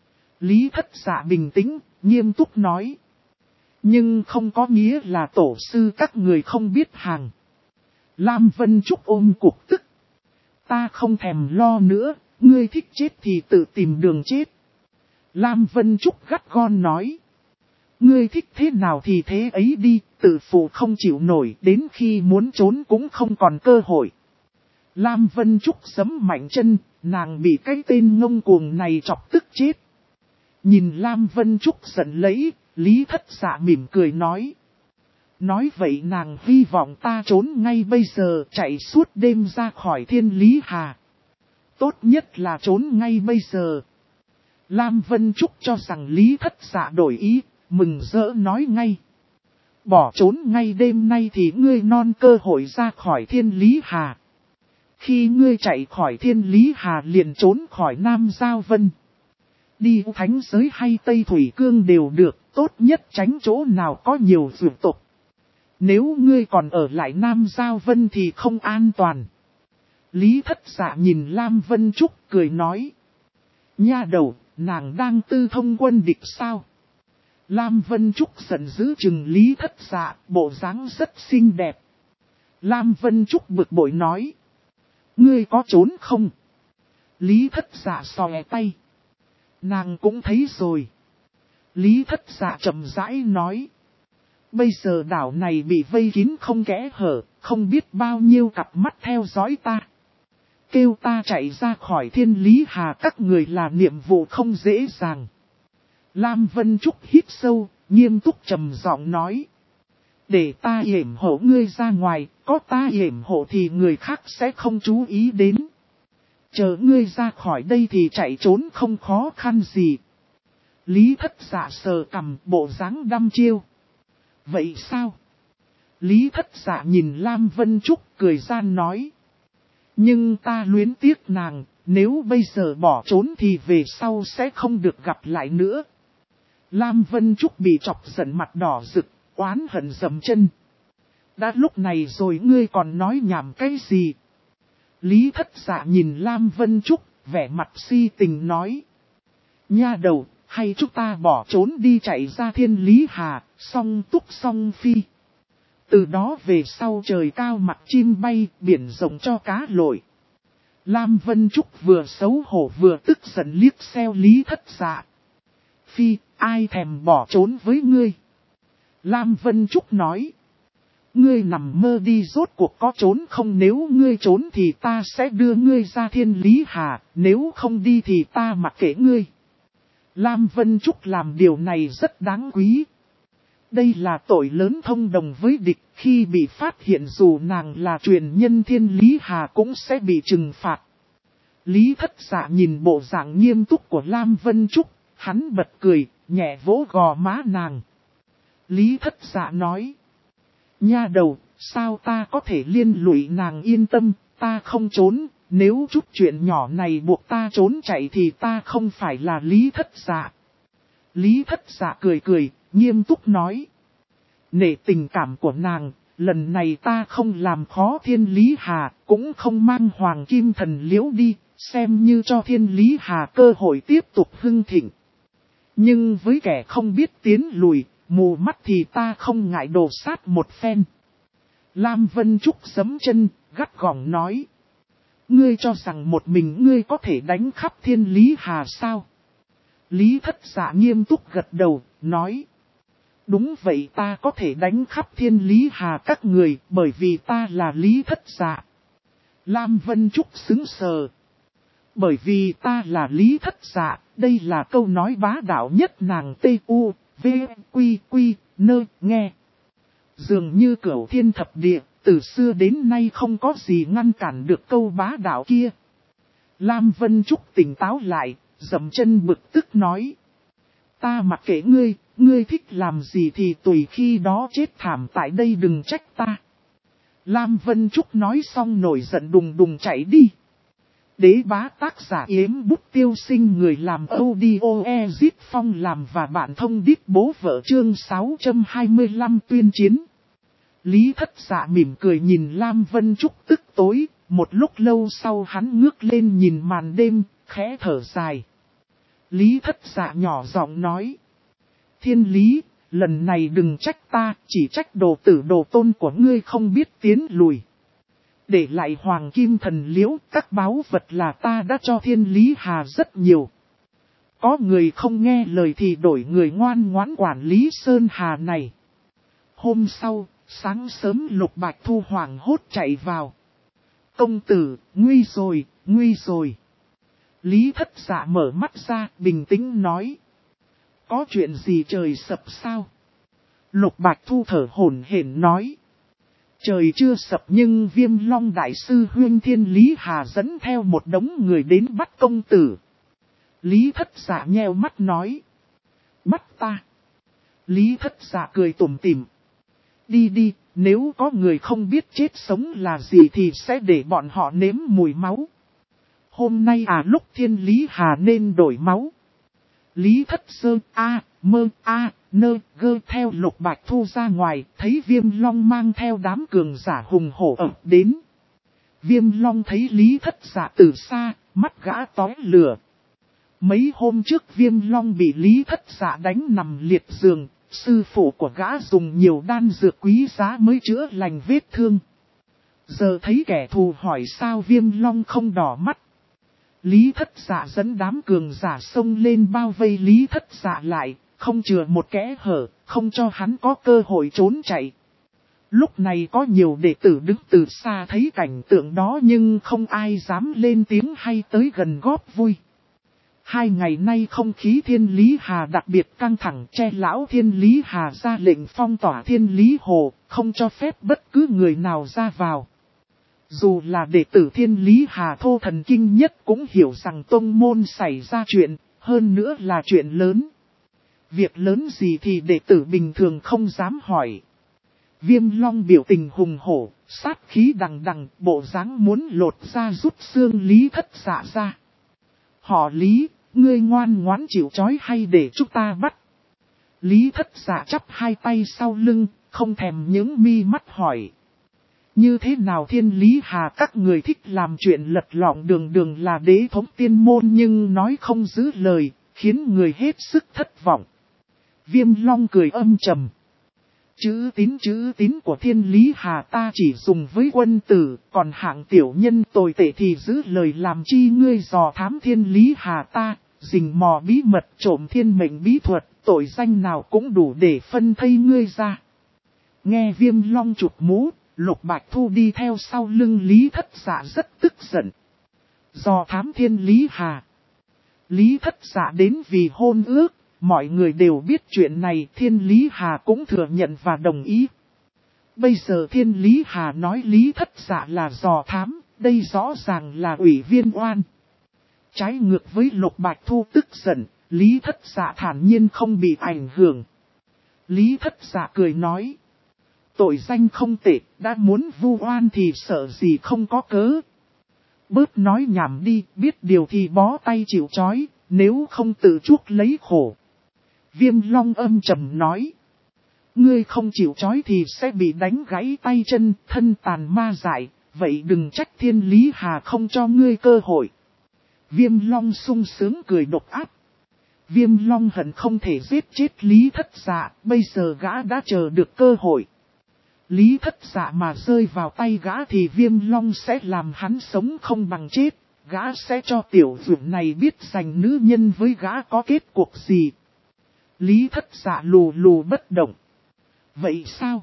Lý Thất Dạ bình tĩnh, nghiêm túc nói. Nhưng không có nghĩa là tổ sư các người không biết hàng. Lam Vân Trúc ôm cục tức. Ta không thèm lo nữa, ngươi thích chết thì tự tìm đường chết. Lam Vân Trúc gắt gон nói. Ngươi thích thế nào thì thế ấy đi, tự phụ không chịu nổi, đến khi muốn trốn cũng không còn cơ hội. Lam Vân Trúc giẫm mạnh chân, nàng bị cái tên ngông cuồng này chọc tức chết. Nhìn Lam Vân Trúc giận lẫy, Lý Thất Dạ mỉm cười nói. Nói vậy nàng hy vọng ta trốn ngay bây giờ chạy suốt đêm ra khỏi Thiên Lý Hà. Tốt nhất là trốn ngay bây giờ. Lam Vân Trúc cho rằng Lý Thất Dạ đổi ý, mừng rỡ nói ngay. Bỏ trốn ngay đêm nay thì ngươi non cơ hội ra khỏi Thiên Lý Hà. Khi ngươi chạy khỏi Thiên Lý Hà liền trốn khỏi Nam Giao Vân. Đi Thánh Giới hay Tây Thủy Cương đều được, tốt nhất tránh chỗ nào có nhiều dược tục. Nếu ngươi còn ở lại Nam Giao Vân thì không an toàn. Lý Thất Dạ nhìn Lam Vân Trúc cười nói. Nha đầu, nàng đang tư thông quân địch sao? Lam Vân Trúc giận dữ chừng Lý Thất Dạ, bộ dáng rất xinh đẹp. Lam Vân Trúc bực bội nói. Ngươi có trốn không? Lý Thất Dạ xòe tay. Nàng cũng thấy rồi. Lý Thất Dạ chậm rãi nói. Bây giờ đảo này bị vây kín không kẽ hở, không biết bao nhiêu cặp mắt theo dõi ta. Kêu ta chạy ra khỏi Thiên Lý Hà các người là nhiệm vụ không dễ dàng. Lam Vân Trúc hít sâu, nghiêm túc trầm giọng nói. Để ta yểm hộ ngươi ra ngoài, có ta yểm hộ thì người khác sẽ không chú ý đến. Chờ ngươi ra khỏi đây thì chạy trốn không khó khăn gì. Lý Thất Dạ sờ cằm bộ dáng đăm chiêu. Vậy sao? Lý Thất Dạ nhìn Lam Vân Trúc cười gian nói. Nhưng ta luyến tiếc nàng, nếu bây giờ bỏ trốn thì về sau sẽ không được gặp lại nữa. Lam Vân Trúc bị chọc giận mặt đỏ rực, oán hận dầm chân. Đã lúc này rồi ngươi còn nói nhảm cái gì? Lý Thất Dạ nhìn Lam Vân Trúc, vẻ mặt si tình nói. Nha đầu, hay chúng ta bỏ trốn đi chạy ra Thiên Lý Hà, song túc song phi. Từ đó về sau trời cao mặt chim bay, biển rộng cho cá lội. Lam Vân Trúc vừa xấu hổ vừa tức giận liếc xéo Lý Thất Dạ. Phi, ai thèm bỏ trốn với ngươi? Lam Vân Trúc nói. Ngươi nằm mơ đi rốt cuộc có trốn không, nếu ngươi trốn thì ta sẽ đưa ngươi ra Thiên Lý Hà, nếu không đi thì ta mặc kệ ngươi. Lam Vân Trúc làm điều này rất đáng quý. Đây là tội lớn thông đồng với địch, khi bị phát hiện dù nàng là truyền nhân Thiên Lý Hà cũng sẽ bị trừng phạt. Lý Thất Dạ nhìn bộ dạng nghiêm túc của Lam Vân Trúc, hắn bật cười, nhẹ vỗ gò má nàng. Lý Thất Dạ nói. Nha đầu, sao ta có thể liên lụy nàng, yên tâm, ta không trốn, nếu chút chuyện nhỏ này buộc ta trốn chạy thì ta không phải là Lý Thất Dạ. Lý Thất Dạ cười cười, nghiêm túc nói. Nể tình cảm của nàng, lần này ta không làm khó Thiên Lý Hà, cũng không mang Hoàng Kim Thần Liễu đi, xem như cho Thiên Lý Hà cơ hội tiếp tục hưng thịnh. Nhưng với kẻ không biết tiến lùi, mù mắt thì ta không ngại đồ sát một phen. Lam Vân Trúc giẫm chân, gắt gỏng nói. Ngươi cho rằng một mình ngươi có thể đánh khắp Thiên Lý Hà sao? Lý Thất Dạ nghiêm túc gật đầu, nói. Đúng vậy, ta có thể đánh khắp Thiên Lý Hà các người, bởi vì ta là Lý Thất Dạ. Lam Vân Trúc sững sờ. Bởi vì ta là Lý Thất Dạ, đây là câu nói bá đạo nhất nàng T.U. V. Quy Quy, nơ, nghe. Dường như cửu thiên thập địa, từ xưa đến nay không có gì ngăn cản được câu bá đạo kia. Lam Vân Trúc tỉnh táo lại, dậm chân bực tức nói. Ta mặc kệ ngươi, ngươi thích làm gì thì tùy khi đó chết thảm tại đây đừng trách ta. Lam Vân Trúc nói xong nổi giận đùng đùng chạy đi. Đế bá tác giả Yếm Bút Tiêu Sinh người làm audio Ezit Phong làm và bạn thông điệp bố vợ chương 625 tuyên chiến. Lý Thất Dạ mỉm cười nhìn Lam Vân Trúc tức tối, một lúc lâu sau hắn ngước lên nhìn màn đêm, khẽ thở dài. Lý Thất Dạ nhỏ giọng nói. Thiên Lý, lần này đừng trách ta, chỉ trách đồ tử đồ tôn của ngươi không biết tiến lùi. Để lại Hoàng Kim Thần Liễu, các báu vật là ta đã cho Thiên Lý Hà rất nhiều. Có người không nghe lời thì đổi người ngoan ngoãn quản lý Sơn Hà này. Hôm sau, sáng sớm Lục Bạch Thu hoảng hốt chạy vào. Công tử, nguy rồi, nguy rồi. Lý Thất Dạ mở mắt ra, bình tĩnh nói. Có chuyện gì trời sập sao? Lục Bạch Thu thở hổn hển nói. Trời chưa sập nhưng Viêm Long Đại Sư Huyên Thiên Lý Hà dẫn theo một đống người đến bắt công tử. Lý Thất Dạ nheo mắt nói. Bắt ta. Lý Thất Dạ cười tủm tỉm. Đi đi, nếu có người không biết chết sống là gì thì sẽ để bọn họ nếm mùi máu. Hôm nay lúc Thiên Lý Hà nên đổi máu. Lý Thất Sơ nơ gơ theo Lục Bạch Thu ra ngoài, thấy Viêm Long mang theo đám cường giả hùng hổ ập đến. Viêm Long thấy Lý Thất Dạ từ xa, mắt gã tói lửa. Mấy hôm trước Viêm Long bị Lý Thất Dạ đánh nằm liệt giường, sư phụ của gã dùng nhiều đan dược quý giá mới chữa lành vết thương. Giờ thấy kẻ thù hỏi sao Viêm Long không đỏ mắt. Lý Thất Dạ dẫn đám cường giả xông lên bao vây Lý Thất Dạ lại, không chừa một kẽ hở, không cho hắn có cơ hội trốn chạy. Lúc này có nhiều đệ tử đứng từ xa thấy cảnh tượng đó nhưng không ai dám lên tiếng hay tới gần góp vui. 2 ngày nay không khí Thiên Lý Hà đặc biệt căng thẳng, che lão Thiên Lý Hà ra lệnh phong tỏa Thiên Lý Hồ, không cho phép bất cứ người nào ra vào. Dù là đệ tử Thiên Lý Hà thô thần kinh nhất cũng hiểu rằng tông môn xảy ra chuyện, hơn nữa là chuyện lớn. Việc lớn gì thì đệ tử bình thường không dám hỏi. Viêm Long biểu tình hùng hổ, sát khí đằng đằng, bộ dáng muốn lột ra rút xương Lý Thất Dạ ra. Họ Lý, ngươi ngoan ngoãn chịu trói hay để chúng ta bắt? Lý Thất Dạ chắp hai tay sau lưng, không thèm những mi mắt hỏi. Như thế nào Thiên Lý Hà các người thích làm chuyện lật lọng đường đường là đế thống tiên môn nhưng nói không giữ lời, khiến người hết sức thất vọng. Viêm Long cười âm trầm. Chữ tín của Thiên Lý Hà ta chỉ dùng với quân tử, còn hạng tiểu nhân tồi tệ thì giữ lời làm chi ngươi dò thám Thiên Lý Hà ta, rình mò bí mật trộm thiên mệnh bí thuật, tội danh nào cũng đủ để phân thây ngươi ra. Nghe Viêm Long chụp mũ, Lục Bạch Thu đi theo sau lưng Lý Thất Dạ rất tức giận. Dò thám Thiên Lý Hà. Lý Thất Dạ đến vì hôn ước, mọi người đều biết chuyện này, Thiên Lý Hà cũng thừa nhận và đồng ý. Bây giờ Thiên Lý Hà nói Lý Thất Dạ là dò thám, đây rõ ràng là ủy viên oan. Trái ngược với Lục Bạch Thu tức giận, Lý Thất Dạ thản nhiên không bị ảnh hưởng. Lý Thất Dạ cười nói. Tội danh không tệ, đã muốn vu oan thì sợ gì không có cớ. Bớt nói nhảm đi, biết điều thì bó tay chịu trói, nếu không tự chuốc lấy khổ. Viêm Long âm trầm nói. Ngươi không chịu trói thì sẽ bị đánh gãy tay chân, thân tàn ma dại, vậy đừng trách Thiên Lý Hà không cho ngươi cơ hội. Viêm Long sung sướng cười độc ác. Viêm Long hận không thể giết chết Lý Thất Dạ, bây giờ gã đã chờ được cơ hội. Lý Thất Dạ mà rơi vào tay gã thì Viêm Long sẽ làm hắn sống không bằng chết, gã sẽ cho tiểu dũng này biết giành nữ nhân với gã có kết cuộc gì. Lý Thất Dạ lù lù bất động. Vậy sao?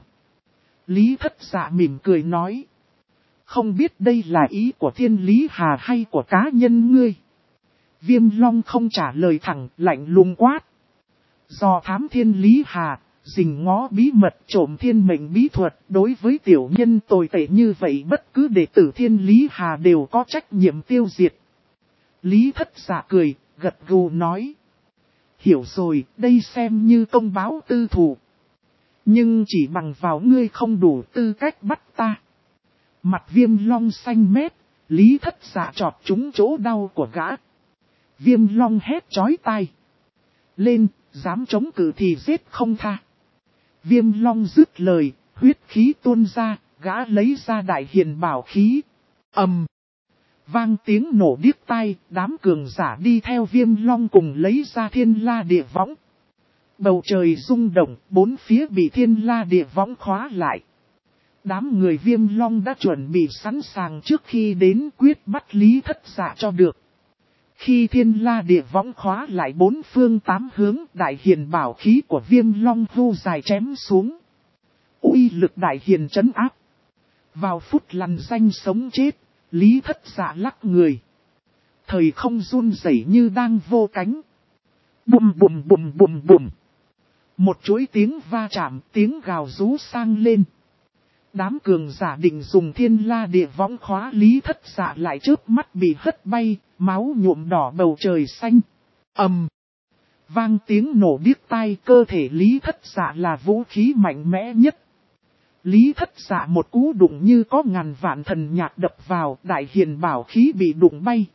Lý Thất Dạ mỉm cười nói. Không biết đây là ý của Thiên Lý Hà hay của cá nhân ngươi? Viêm Long không trả lời thẳng, lạnh lùng quát. Dò thám Thiên Lý Hà, rình ngó bí mật trộm thiên mệnh bí thuật, đối với tiểu nhân tồi tệ như vậy bất cứ đệ tử Thiên Lý Hà đều có trách nhiệm tiêu diệt. Lý Thất Dạ cười, gật gù nói. Hiểu rồi, đây xem như công báo tư thù. Nhưng chỉ bằng vào ngươi không đủ tư cách bắt ta. Mặt Viêm Long xanh mét, Lý Thất Dạ chọt trúng chỗ đau của gã. Viêm Long hét chói tai. Lên, dám chống cự thì giết không tha. Viêm Long dứt lời, huyết khí tuôn ra, gã lấy ra đại hiền bảo khí. Vang tiếng nổ điếc tai, đám cường giả đi theo Viêm Long cùng lấy ra Thiên La Địa Võng. Bầu trời rung động, bốn phía bị Thiên La Địa Võng khóa lại. Đám người Viêm Long đã chuẩn bị sẵn sàng trước khi đến quyết bắt Lý Thất Dạ cho được. Khi Thiên La Địa Võng khóa lại bốn phương tám hướng, đại hiền bảo khí của Viêm Long vu dài chém xuống. Uy lực đại hiền trấn áp. Vào phút lằn danh sống chết, Lý Thất Dạ lắc người. Thời không run rẩy như đang vô cánh. Bùm bùm bùm bùm bùm. Một chuỗi tiếng va chạm, tiếng gào rú sang lên. Đám cường giả định dùng Thiên La Địa Võng khóa Lý Thất Dạ lại chớp mắt bị hất bay, máu nhuộm đỏ bầu trời xanh. Vang tiếng nổ điếc tai, cơ thể Lý Thất Dạ là vũ khí mạnh mẽ nhất. Lý Thất Dạ một cú đụng như có ngàn vạn thần nhạc đập vào, đại hiền bảo khí bị đụng bay.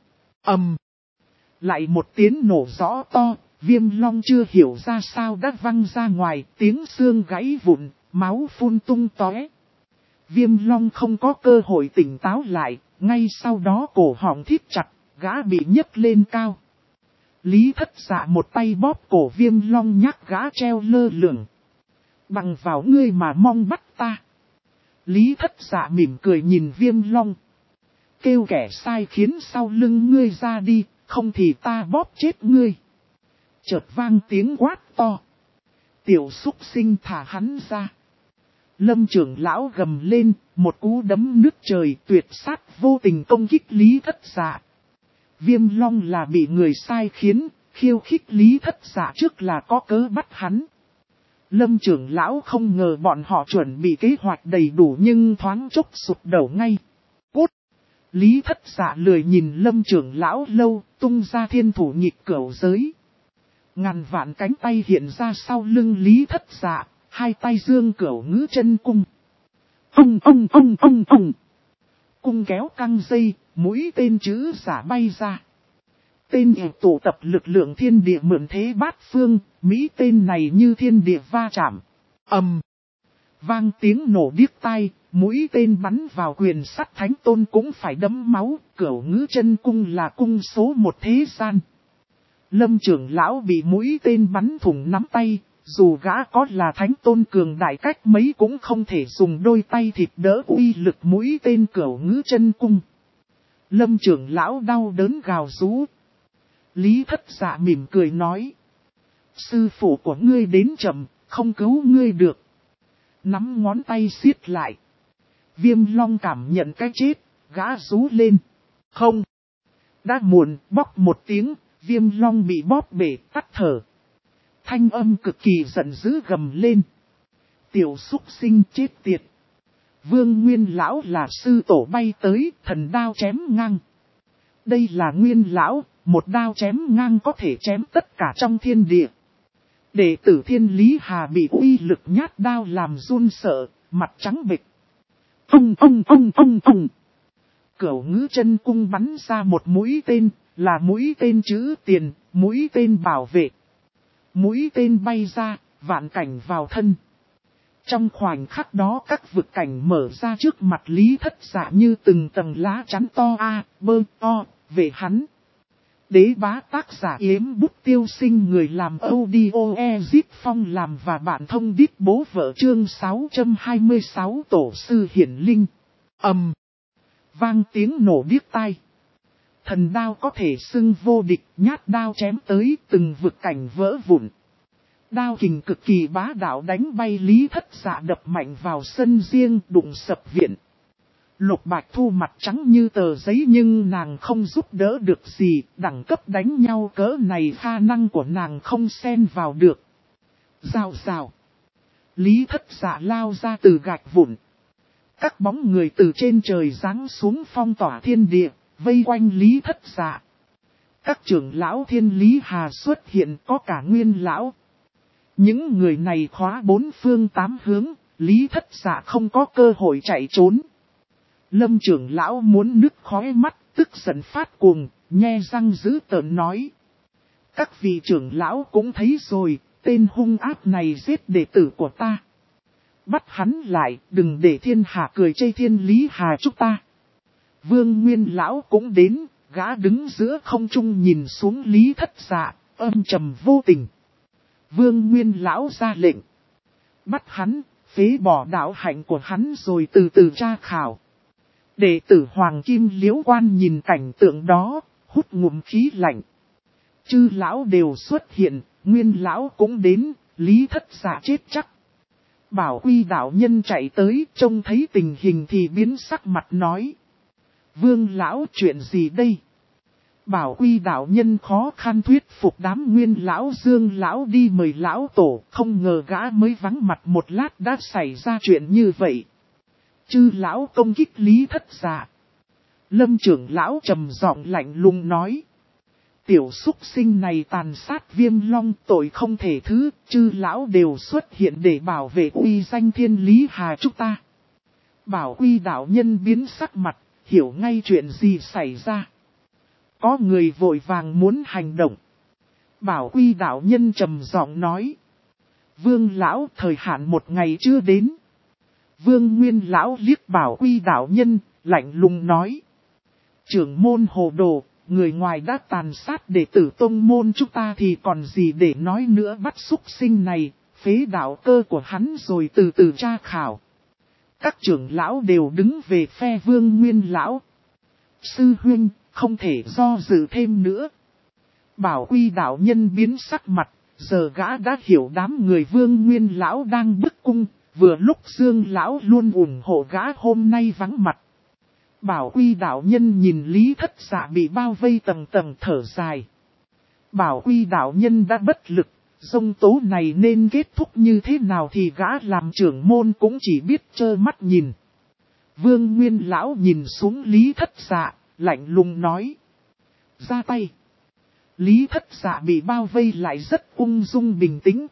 Lại một tiếng nổ rõ to, Viêm Long chưa hiểu ra sao đã văng ra ngoài, tiếng xương gãy vụn, máu phun tung tóe. Viêm Long không có cơ hội tỉnh táo lại, ngay sau đó cổ họng thít chặt, gã bị nhấc lên cao. Lý Thất Dạ một tay bóp cổ Viêm Long nhắc gã treo lơ lửng. Bằng vào ngươi mà mong bắt ta. Lý Thất Dạ mỉm cười nhìn Viêm Long. Kêu kẻ sai khiến sau lưng ngươi ra đi, không thì ta bóp chết ngươi. Chợt vang tiếng quát to. Tiểu súc sinh thả hắn ra. Lâm trưởng lão gầm lên, một cú đấm nước trời tuyệt sát vô tình công kích Lý Thất Dạ. Viêm Long là bị người sai khiến, khiêu khích Lý Thất Dạ trước là có cớ bắt hắn. Lâm trưởng lão không ngờ bọn họ chuẩn bị kế hoạch đầy đủ nhưng thoáng chốc sụp đổ ngay. Cút! Lý Thất Dạ lười nhìn Lâm trưởng lão lâu, tung ra thiên thủ nhịp cửu giới. Ngàn vạn cánh tay hiện ra sau lưng Lý Thất Dạ, hai tay dương cửu ngữ chân cung. Ông! Cung kéo căng dây, mũi tên chữ giả bay ra. Tên tụ tập lực lượng thiên địa mượn thế bát phương, mỹ tên này như thiên địa va chạm. Vang tiếng nổ điếc tai, mũi tên bắn vào quyền sắt thánh tôn cũng phải đấm máu, cửu ngữ chân cung là cung số một thế gian. Lâm trưởng lão bị mũi tên bắn thủng nắm tay, dù gã có là thánh tôn cường đại cách mấy cũng không thể dùng đôi tay thịt đỡ uy lực mũi tên cửu ngữ chân cung. Lâm trưởng lão đau đớn gào rú. Lý Thất Dạ mỉm cười nói. Sư phụ của ngươi đến chậm, không cứu ngươi được. Nắm ngón tay siết lại. Viêm Long cảm nhận cái chết, gã rú lên. Không. Đã muộn, bóp một tiếng, Viêm Long bị bóp bể tắt thở. Thanh âm cực kỳ giận dữ gầm lên. Tiểu súc sinh chết tiệt. Vương Nguyên Lão là sư tổ bay tới, thần đao chém ngang. Đây là Nguyên Lão, một đao chém ngang có thể chém tất cả trong thiên địa. Đệ tử Thiên Lý Hà bị uy lực nhát đao làm run sợ, mặt trắng bệch. Ông! Cửu ngữ chân cung bắn ra một mũi tên, là mũi tên chữ tiền, mũi tên bảo vệ. Mũi tên bay ra, vạn cảnh vào thân. Trong khoảnh khắc đó các vực cảnh mở ra trước mặt Lý Thất Dạ như từng tầng lá chắn to về hắn. Đế bá tác giả Yếm Bút Tiêu Sinh người làm audio Ezip Phong làm và bản thông điệp bố vợ chương 626 tổ sư hiển linh. Vang tiếng nổ điếc tai. Thần đao có thể xưng vô địch, nhát đao chém tới từng vực cảnh vỡ vụn. Đao kình cực kỳ bá đạo đánh bay Lý Thất Dạ đập mạnh vào sân riêng đụng sập viện. Lục Bạch Thu mặt trắng như tờ giấy nhưng nàng không giúp đỡ được gì, đẳng cấp đánh nhau cỡ này khả năng của nàng không xen vào được. Rào. Lý Thất Dạ lao ra từ gạch vụn. Các bóng người từ trên trời giáng xuống phong tỏa thiên địa, vây quanh Lý Thất Dạ. Các trưởng lão Thiên Lý Hà xuất hiện, có cả Nguyên lão. Những người này khóa bốn phương tám hướng, Lý Thất Dạ không có cơ hội chạy trốn. Lâm trưởng lão muốn nứt khói mắt, tức giận phát cuồng, nhe răng dữ tợn nói. Các vị trưởng lão cũng thấy rồi, tên hung ác này giết đệ tử của ta. Bắt hắn lại, đừng để thiên hạ cười chê Thiên Lý Hà chúng ta. Vương Nguyên lão cũng đến, gã đứng giữa không trung nhìn xuống Lý Thất Dạ, âm trầm vô tình. Vương Nguyên lão ra lệnh. Bắt hắn, phế bỏ đạo hạnh của hắn rồi từ từ tra khảo. Đệ tử Hoàng Kim Liễu Quan nhìn cảnh tượng đó, hút ngụm khí lạnh. Chư lão đều xuất hiện, Nguyên lão cũng đến, Lý Thất Dạ chết chắc. Bảo Quy đạo nhân chạy tới, trông thấy tình hình thì biến sắc mặt nói. Vương lão chuyện gì đây? Bảo Quy đạo nhân khó khăn thuyết phục đám Nguyên lão Dương lão đi mời lão tổ, không ngờ gã mới vắng mặt một lát đã xảy ra chuyện như vậy. Chư lão công kích Lý Thất Dạ. Lâm trưởng lão trầm giọng lạnh lùng nói. Tiểu súc sinh này tàn sát Viêm Long, tội không thể thứ, chư lão đều xuất hiện để bảo vệ uy danh Thiên Lý Hà chúng ta. Bảo Quy đạo nhân biến sắc mặt, hiểu ngay chuyện gì xảy ra. Có người vội vàng muốn hành động. Bảo Quy đạo nhân trầm giọng nói. Vương lão, thời hạn một ngày chưa đến. Vương Nguyên lão liếc Bảo Quy đạo nhân, lạnh lùng nói. Trưởng môn hồ đồ, người ngoài đã tàn sát đệ tử tông môn chúng ta thì còn gì để nói nữa, bắt súc sinh này, phế đạo cơ của hắn rồi từ từ tra khảo. Các trưởng lão đều đứng về phe Vương Nguyên lão. Sư huynh, không thể do dự thêm nữa. Bảo Quy đạo nhân biến sắc mặt, giờ gã đã hiểu đám người Vương Nguyên lão đang bức cung, vừa lúc Dương lão luôn ủng hộ gã hôm nay vắng mặt. Bảo Quy đạo nhân nhìn Lý Thất Dạ bị bao vây tầng tầng thở dài. Bảo Quy đạo nhân đã bất lực, dông tố này nên kết thúc như thế nào thì gã làm trưởng môn cũng chỉ biết trơ mắt nhìn. Vương Nguyên lão nhìn xuống Lý Thất Dạ, lạnh lùng nói. Ra tay. Lý Thất Dạ bị bao vây lại rất ung dung bình tĩnh.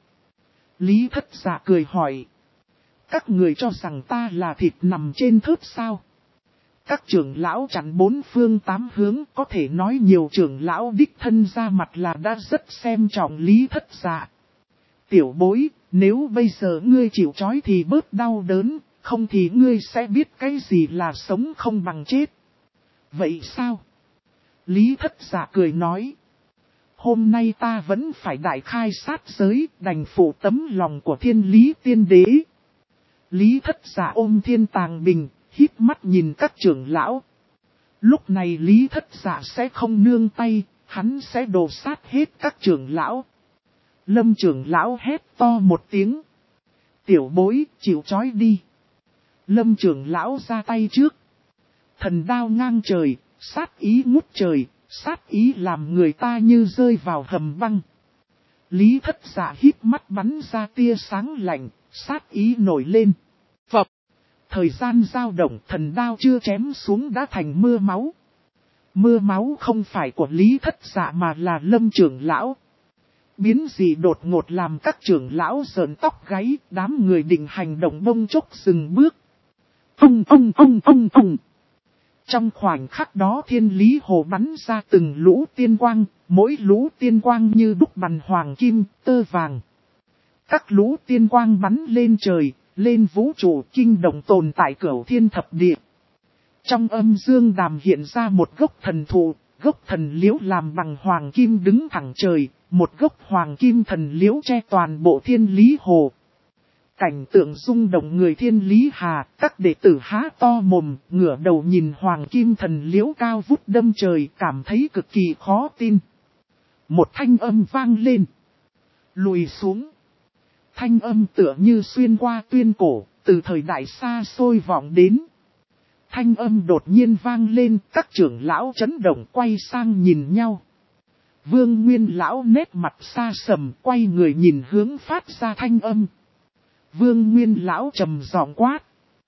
Lý Thất Dạ cười hỏi. Các người cho rằng ta là thịt nằm trên thớt sao? Các trưởng lão chặn bốn phương tám hướng, có thể nói nhiều trưởng lão đích thân ra mặt là đã rất xem trọng Lý Thất Dạ. Tiểu bối, nếu bây giờ ngươi chịu trói thì bớt đau đớn, không thì ngươi sẽ biết cái gì là sống không bằng chết. Vậy sao? Lý Thất Dạ cười nói. Hôm nay ta vẫn phải đại khai sát giới, đành phụ tấm lòng của Thiên Lý Tiên Đế. Lý Thất Dạ ôm Thiên Tàng Bình, híp mắt nhìn các trưởng lão. Lúc này Lý Thất Dạ sẽ không nương tay, hắn sẽ đồ sát hết các trưởng lão. Lâm trưởng lão hét to một tiếng. Tiểu bối, chịu trói đi. Lâm trưởng lão ra tay trước. Thần đao ngang trời, sát ý ngút trời, sát ý làm người ta như rơi vào hầm băng. Lý Thất Dạ híp mắt bắn ra tia sáng lạnh, sát ý nổi lên. Phập. Thời gian dao động, thần đao chưa chém xuống đã thành mưa máu. Mưa máu không phải của Lý Thất Dạ mà là Lâm trưởng lão. Biến dị đột ngột làm các trưởng lão sờn tóc gáy, đám người định hành động bông chốc dừng bước. Ông. Trong khoảnh khắc đó Thiên Lý Hồ bắn ra từng lũ tiên quang, mỗi lũ tiên quang như đúc bằng hoàng kim, tơ vàng. Các lũ tiên quang bắn lên trời, lên vũ trụ kinh động tồn tại cửu thiên thập địa. Trong âm dương đàm hiện ra một gốc thần thụ, gốc thần liễu làm bằng hoàng kim đứng thẳng trời, một gốc hoàng kim thần liễu che toàn bộ Thiên Lý Hồ. Cảnh tượng rung động người Thiên Lý Hà, các đệ tử há to mồm, ngửa đầu nhìn hoàng kim thần liễu cao vút đâm trời, cảm thấy cực kỳ khó tin. Một thanh âm vang lên. Lùi xuống. Thanh âm tựa như xuyên qua tuyên cổ, từ thời đại xa xôi vọng đến. Thanh âm đột nhiên vang lên, các trưởng lão chấn động quay sang nhìn nhau. Vương Nguyên lão nét mặt xa sầm, quay người nhìn hướng phát ra thanh âm. Vương Nguyên lão trầm giọng quát.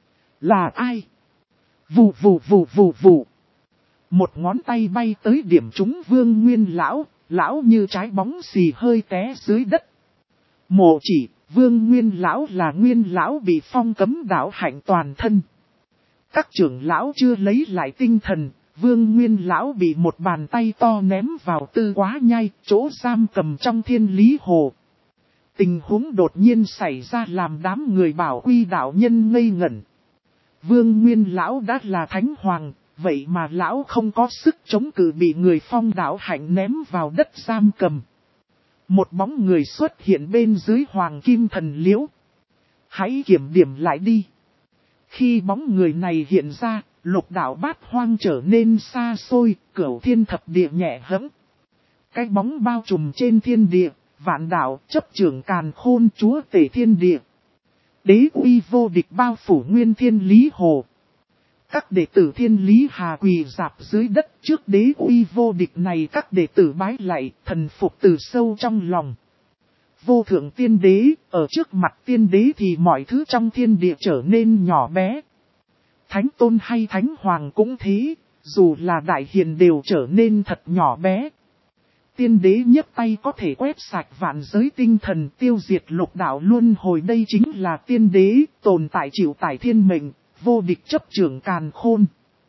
Là ai? Vù vù vù vù vù. Một ngón tay bay tới điểm trúng Vương Nguyên lão, lão như trái bóng xì hơi té dưới đất. Mộ chỉ, Vương Nguyên lão là Nguyên lão bị phong cấm đạo hạnh toàn thân. Các trưởng lão chưa lấy lại tinh thần, Vương Nguyên lão bị một bàn tay to ném vào tư quá nhai, chỗ giam cầm trong Thiên Lý Hồ. Tình huống đột nhiên xảy ra làm đám người Bảo Quy đạo nhân ngây ngẩn. Vương Nguyên lão đã là thánh hoàng, vậy mà lão không có sức chống cự bị người phong đạo hạnh ném vào đất giam cầm. Một bóng người xuất hiện bên dưới hoàng kim thần liễu. Hãy kiểm điểm lại đi. Khi bóng người này hiện ra, lục đạo bát hoang trở nên xa xôi, cửu thiên thập địa nhẹ hẫng. Cái bóng bao trùm trên thiên địa, vạn đạo chấp trưởng càn khôn chúa tể thiên địa. Đế uy vô địch bao phủ nguyên Thiên Lý Hồ. Các đệ tử Thiên Lý Hà quỳ rạp dưới đất trước đế uy vô địch này, các đệ tử bái lạy, thần phục từ sâu trong lòng. Vô thượng tiên đế, ở trước mặt tiên đế thì mọi thứ trong thiên địa trở nên nhỏ bé. Thánh tôn hay thánh hoàng cũng thế, dù là đại hiền đều trở nên thật nhỏ bé. Tiên đế nhấc tay có thể quét sạch vạn giới tinh thần, tiêu diệt lục đạo luân hồi, đây chính là tiên đế, tồn tại chịu tải thiên mệnh, vô địch chấp trưởng càn khôn.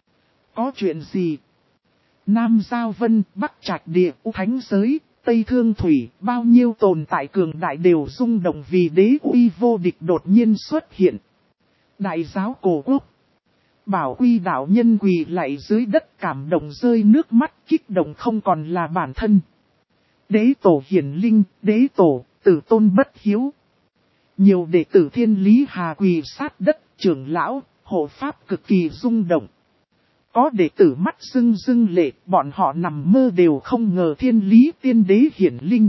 Có chuyện gì? Nam Giao Vân, Bắc Trạch Địa, Thánh Giới, Tây Thương Thủy, bao nhiêu tồn tại cường đại đều rung động vì đế uy vô địch đột nhiên xuất hiện. Đại giáo cổ quốc. Bảo Quy đạo nhân quỳ lạy dưới đất, cảm động rơi nước mắt, kích động không còn là bản thân. Đế tổ hiển linh, đế tổ, tử tôn bất hiếu. Nhiều đệ tử Thiên Lý Hà quỳ sát đất, trưởng lão, hộ pháp cực kỳ rung động. Có đệ tử mắt rưng rưng lệ, bọn họ nằm mơ đều không ngờ Thiên Lý tiên đế hiển linh.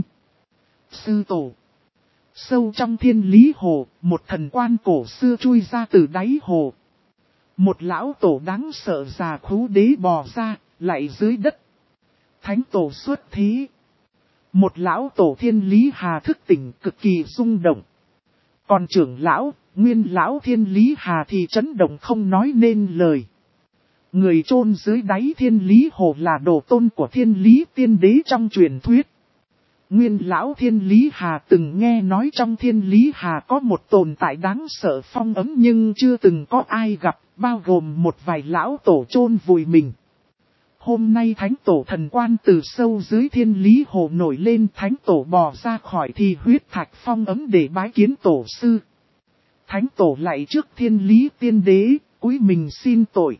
Sư tổ. Sâu trong Thiên Lý Hồ, một thần quan cổ xưa chui ra từ đáy hồ. Một lão tổ đáng sợ già khú đế bò ra, lại dưới đất. Thánh tổ xuất thí. Một lão tổ Thiên Lý Hà thức tỉnh cực kỳ rung động. Còn trưởng lão, Nguyên lão Thiên Lý Hà thì chấn động không nói nên lời. Người chôn dưới đáy Thiên Lý Hồ là đồ tôn của Thiên Lý tiên đế trong truyền thuyết. Nguyên lão Thiên Lý Hà từng nghe nói trong Thiên Lý Hà có một tồn tại đáng sợ phong ấm nhưng chưa từng có ai gặp, bao gồm một vài lão tổ chôn vùi mình. Hôm nay thánh tổ thần quan từ sâu dưới Thiên Lý Hồ nổi lên, thánh tổ bò ra khỏi thì huyết thạch phong ấm để bái kiến tổ sư. Thánh tổ lạy trước Thiên Lý tiên đế, cúi mình xin tội.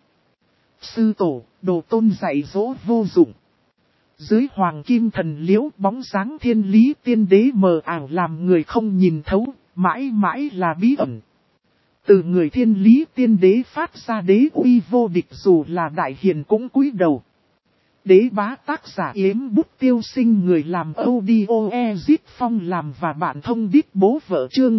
Sư tổ, đồ tôn dạy dỗ vô dụng. Dưới hoàng kim thần liễu, bóng sáng Thiên Lý tiên đế mờ ảo làm người không nhìn thấu, mãi mãi là bí ẩn. Từ người Thiên Lý tiên đế phát ra đế uy vô địch, dù là đại hiền cũng cúi đầu. Đế bá tác giả Yếm Bút Tiêu Sinh, người làm audio Ezit Phong làm và bạn thông đít bố vợ, chương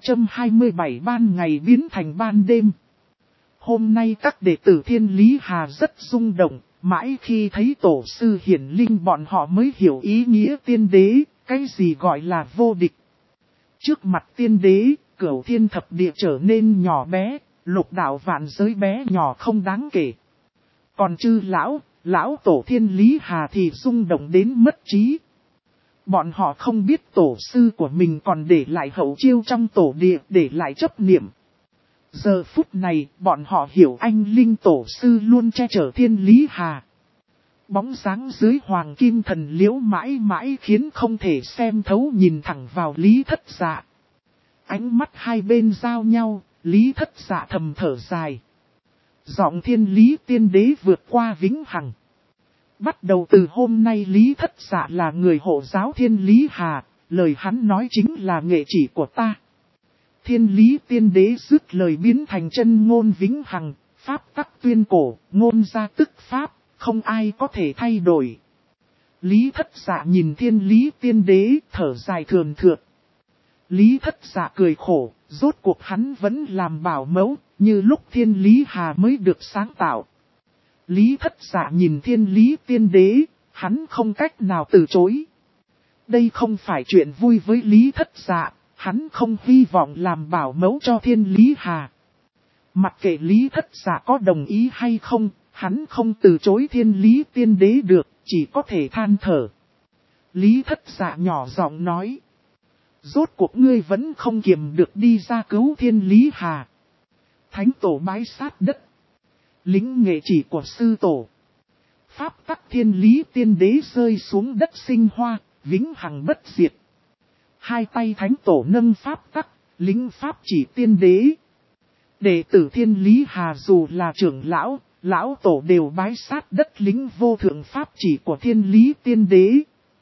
627 ban ngày biến thành ban đêm. Hôm nay các đệ tử Thiên Lý Hà rất rung động, mãi khi thấy tổ sư hiển linh bọn họ mới hiểu ý nghĩa tiên đế, cái gì gọi là vô địch. Trước mặt tiên đế, cửu thiên thập địa trở nên nhỏ bé, lục đạo vạn giới bé nhỏ không đáng kể. Còn chư lão tổ Thiên Lý Hà thì rung động đến mất trí. Bọn họ không biết tổ sư của mình còn để lại hậu chiêu trong tổ địa, để lại chấp niệm. Giờ phút này, bọn họ hiểu anh linh tổ sư luôn che chở Thiên Lý Hà. Bóng dáng dưới hoàng kim thần liễu mãi mãi khiến không thể xem thấu, nhìn thẳng vào Lý Thất Dạ. Ánh mắt hai bên giao nhau, Lý Thất Dạ thầm thở dài. Giọng Thiên Lý tiên đế vượt qua vĩnh hằng. Bắt đầu từ hôm nay Lý Thất Dạ là người hộ giáo Thiên Lý Hà, lời hắn nói chính là nghệ chỉ của ta. Thiên Lý tiên đế dứt lời biến thành chân ngôn vĩnh hằng, pháp tắc tuyên cổ, ngôn ra tức pháp, không ai có thể thay đổi. Lý Thất Dạ nhìn Thiên Lý tiên đế, thở dài thườn thượt. Lý Thất Dạ cười khổ, rốt cuộc hắn vẫn làm bảo mẫu, như lúc Thiên Lý Hà mới được sáng tạo. Lý Thất Dạ nhìn Thiên Lý tiên đế, hắn không cách nào từ chối. Đây không phải chuyện vui với Lý Thất Dạ, hắn không hy vọng làm bảo mẫu cho Thiên Lý Hà. Mặc kệ Lý Thất Dạ có đồng ý hay không, hắn không từ chối Thiên Lý Tiên Đế được, chỉ có thể than thở. Lý Thất Dạ nhỏ giọng nói. Rốt cuộc ngươi vẫn không kiềm được đi ra cứu Thiên Lý Hà. Thánh tổ bái sát đất. Lính nghệ chỉ của sư tổ. Pháp tắc Thiên Lý Tiên Đế rơi xuống đất sinh hoa, vĩnh hằng bất diệt. Hai tay thánh tổ nâng pháp tắc, lính pháp chỉ tiên đế. Đệ tử Thiên Lý Hà dù là trưởng lão, lão tổ đều bái sát đất lính vô thượng pháp chỉ của Thiên Lý Tiên Đế.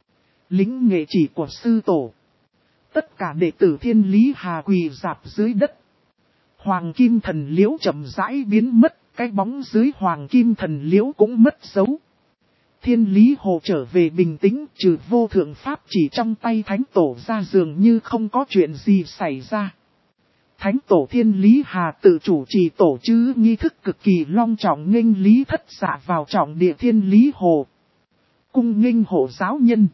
Lính nghệ chỉ của sư tổ. Tất cả đệ tử Thiên Lý Hà quỳ rạp dưới đất. Hoàng kim thần liễu chậm rãi biến mất, cái bóng dưới hoàng kim thần liễu cũng mất dấu. Thiên Lý Hồ trở về bình tĩnh, trừ vô thượng pháp chỉ trong tay thánh tổ ra dường như không có chuyện gì xảy ra. Thánh tổ Thiên Lý Hà tự chủ trì tổ chữ nghi thức cực kỳ long trọng nghênh Lý Thất Dạ vào trọng địa Thiên Lý Hồ. Cung nghênh hộ giáo nhân.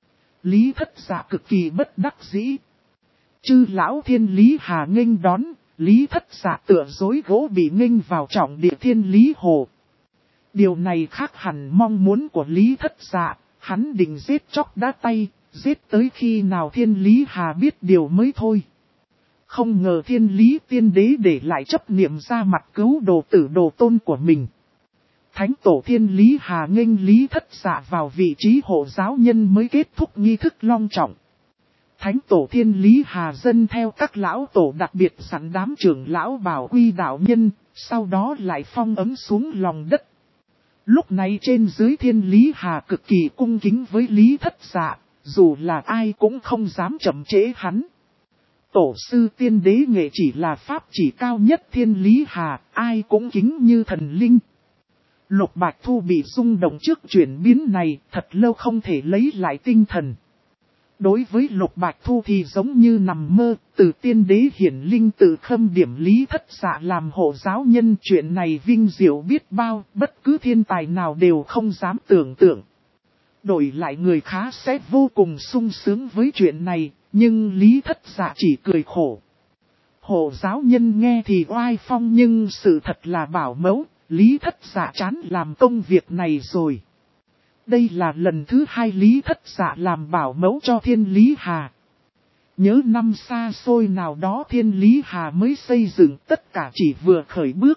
Lý Thất Dạ cực kỳ bất đắc dĩ. Chư lão Thiên Lý Hà nghênh đón, Lý Thất Dạ tựa dối gỗ bị nghênh vào trọng địa Thiên Lý Hồ. Điều này khác hẳn mong muốn của Lý Thất Dạ, hắn định giết chóc đá tay, giết tới khi nào Thiên Lý Hà biết điều mới thôi. Không ngờ Thiên Lý Tiên Đế để lại chấp niệm ra mặt cứu đồ tử đồ tôn của mình. Thánh tổ Thiên Lý Hà nghênh Lý Thất Dạ vào vị trí hộ giáo nhân mới kết thúc nghi thức long trọng. Thánh tổ Thiên Lý Hà dân theo các lão tổ đặc biệt sẵn đám trưởng lão bảo quy đạo nhân, sau đó lại phong ấm xuống lòng đất. Lúc này trên dưới Thiên Lý Hà cực kỳ cung kính với Lý Thất Dạ, dù là ai cũng không dám chậm trễ hắn. Tổ sư Tiên Đế nghệ chỉ là pháp chỉ cao nhất Thiên Lý Hà, ai cũng kính như thần linh. Lục Bạch Thu bị rung động trước chuyển biến này, thật lâu không thể lấy lại tinh thần. Đối với Lục Bạch Thu thì giống như nằm mơ, từ Tiên Đế hiển linh tự khâm điểm Lý Thất Dạ làm hộ giáo nhân, chuyện này vinh diệu biết bao, bất cứ thiên tài nào đều không dám tưởng tượng. Đổi lại người khá sẽ vô cùng sung sướng với chuyện này, nhưng Lý Thất Dạ chỉ cười khổ. Hộ giáo nhân nghe thì oai phong nhưng sự thật là bảo mẫu, Lý Thất Dạ chán làm công việc này rồi. Đây là lần thứ hai Lý Thất Dạ làm bảo mẫu cho Thiên Lý Hà. Nhớ năm xa xôi nào đó Thiên Lý Hà mới xây dựng, tất cả chỉ vừa khởi bước.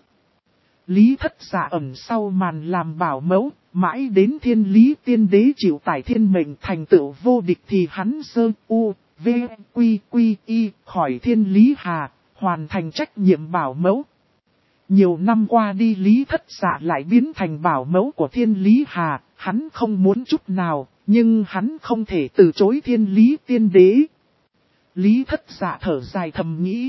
Lý Thất Dạ ẩn sau màn làm bảo mẫu, mãi đến Thiên Lý Tiên Đế chịu tải thiên mệnh thành tựu vô địch thì hắn sơ u, v, quy, quy, y khỏi Thiên Lý Hà, hoàn thành trách nhiệm bảo mẫu. Nhiều năm qua đi Lý Thất Dạ lại biến thành bảo mẫu của Thiên Lý Hà, hắn không muốn chút nào, nhưng hắn không thể từ chối Thiên Lý Tiên Đế. Lý Thất Dạ thở dài thầm nghĩ.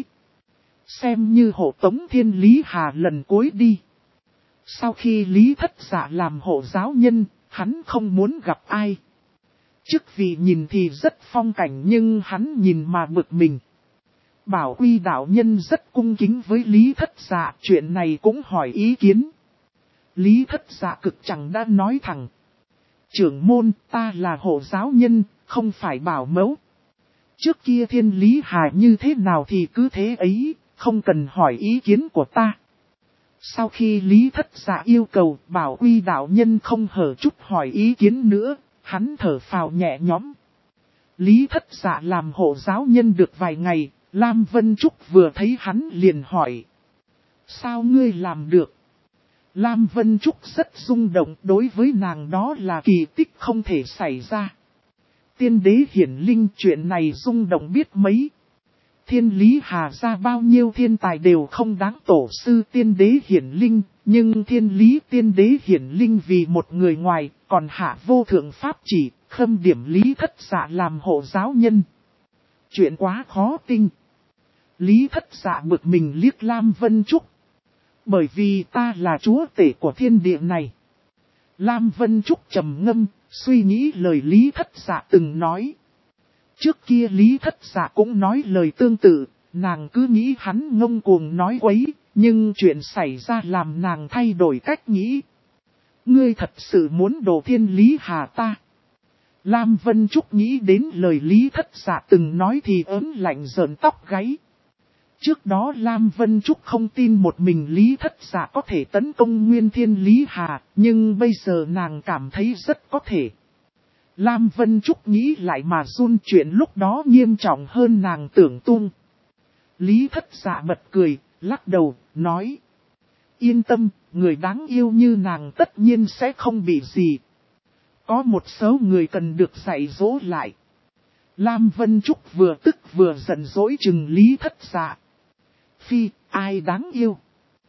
Xem như hộ tống Thiên Lý Hà lần cuối đi. Sau khi Lý Thất Dạ làm hộ giáo nhân, hắn không muốn gặp ai. Trước vì nhìn thì rất phong cảnh nhưng hắn nhìn mà bực mình. Bảo Quy đạo nhân rất cung kính với Lý Thất Dạ, chuyện này cũng hỏi ý kiến. Lý Thất Dạ cực chẳng đã nói thẳng. Trưởng môn, ta là hộ giáo nhân, không phải bảo mẫu. Trước kia Thiên Lý Hà như thế nào thì cứ thế ấy, không cần hỏi ý kiến của ta. Sau khi Lý Thất Dạ yêu cầu, Bảo Quy đạo nhân không hở chút hỏi ý kiến nữa, hắn thở phào nhẹ nhõm. Lý Thất Dạ làm hộ giáo nhân được vài ngày, Lam Vân Trúc vừa thấy hắn liền hỏi. Sao ngươi làm được? Lam Vân Trúc rất rung động, đối với nàng đó là kỳ tích không thể xảy ra. Tiên đế hiển linh, chuyện này rung động biết mấy. Thiên Lý Hà ra bao nhiêu thiên tài đều không đáng tổ sư tiên đế hiển linh, nhưng Thiên Lý Tiên Đế hiển linh vì một người ngoài, còn hạ vô thượng pháp chỉ, khâm điểm Lý Thất Dạ làm hộ giáo nhân. Chuyện quá khó tin. Lý Thất Dạ bực mình liếc Lam Vân Trúc. Bởi vì ta là chúa tể của thiên địa này. Lam Vân Trúc trầm ngâm, suy nghĩ lời Lý Thất Dạ từng nói. Trước kia Lý Thất Dạ cũng nói lời tương tự, nàng cứ nghĩ hắn ngông cuồng nói quấy, nhưng chuyện xảy ra làm nàng thay đổi cách nghĩ. Ngươi thật sự muốn đổ Thiên Lý Hà ta? Lam Vân Trúc nghĩ đến lời Lý Thất Dạ từng nói thì ớn lạnh rợn tóc gáy. Trước đó Lam Vân Trúc không tin một mình Lý Thất Dạ có thể tấn công Nguyên Thiên Lý Hà, nhưng bây giờ nàng cảm thấy rất có thể. Lam Vân Trúc nghĩ lại mà run, chuyện lúc đó nghiêm trọng hơn nàng tưởng tung. Lý Thất Dạ bật cười, lắc đầu, nói. Yên tâm, người đáng yêu như nàng tất nhiên sẽ không bị gì. Có một số người cần được dạy dỗ lại. Lam Vân Trúc vừa tức vừa giận dỗi chừng Lý Thất Dạ. Phi, ai đáng yêu?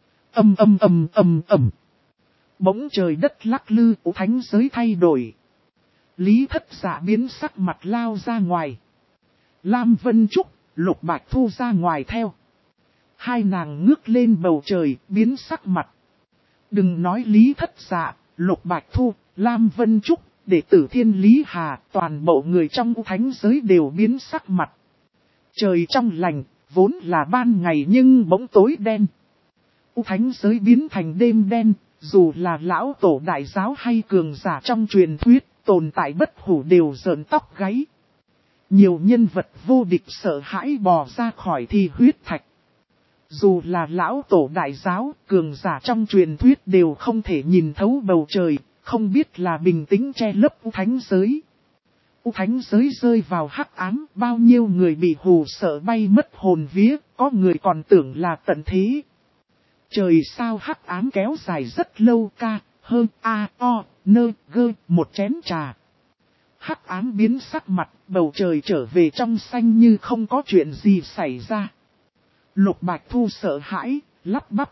Ầm. Bỗng trời đất lắc lư, thánh giới thay đổi. Lý Thất Dạ biến sắc mặt lao ra ngoài. Lam Vân Trúc, Lục Bạch Thu ra ngoài theo. Hai nàng ngước lên bầu trời, biến sắc mặt. Đừng nói Lý Thất Dạ, Lục Bạch Thu, Lam Vân Trúc, đệ tử Thiên Lý Hà, toàn bộ người trong thánh giới đều biến sắc mặt. Trời trong lành, vốn là ban ngày nhưng bỗng tối đen. Thánh giới biến thành đêm đen, dù là lão tổ đại giáo hay cường giả trong truyền thuyết, tồn tại bất hủ đều rợn tóc gáy. Nhiều nhân vật vô địch sợ hãi bò ra khỏi thi huyết thạch. Dù là lão tổ đại giáo, cường giả trong truyền thuyết đều không thể nhìn thấu bầu trời, không biết là bình tĩnh che lấp thánh giới. Thánh giới rơi vào hắc ám, bao nhiêu người bị hù sợ bay mất hồn vía, có người còn tưởng là tận thế. Trời sao hắc ám kéo dài rất lâu, ca, hơn, a, o, nơ, gơ, một chén trà. Hắc ám biến sắc mặt, bầu trời trở về trong xanh như không có chuyện gì xảy ra. Lục Bạch Thu sợ hãi, lắp bắp.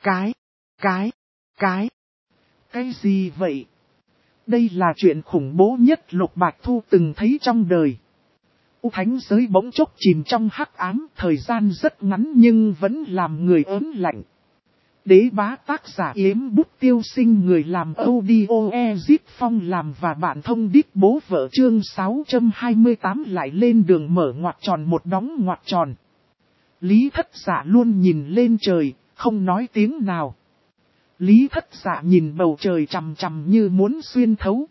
Cái gì vậy? Đây là chuyện khủng bố nhất Lục Bạch Thu từng thấy trong đời. Thánh giới bỗng chốc chìm trong hắc ám, thời gian rất ngắn nhưng vẫn làm người ớn lạnh. Đế bá tác giả Yếm Bút Tiêu Sinh, người làm audio Ezip Phong làm và bạn thông đít bố vợ, chương 628 lại lên đường mở ngoặc tròn một đóng ngoặc tròn. Lý Thất Dạ luôn nhìn lên trời, không nói tiếng nào. Lý Thất Dạ nhìn bầu trời chằm chằm như muốn xuyên thấu.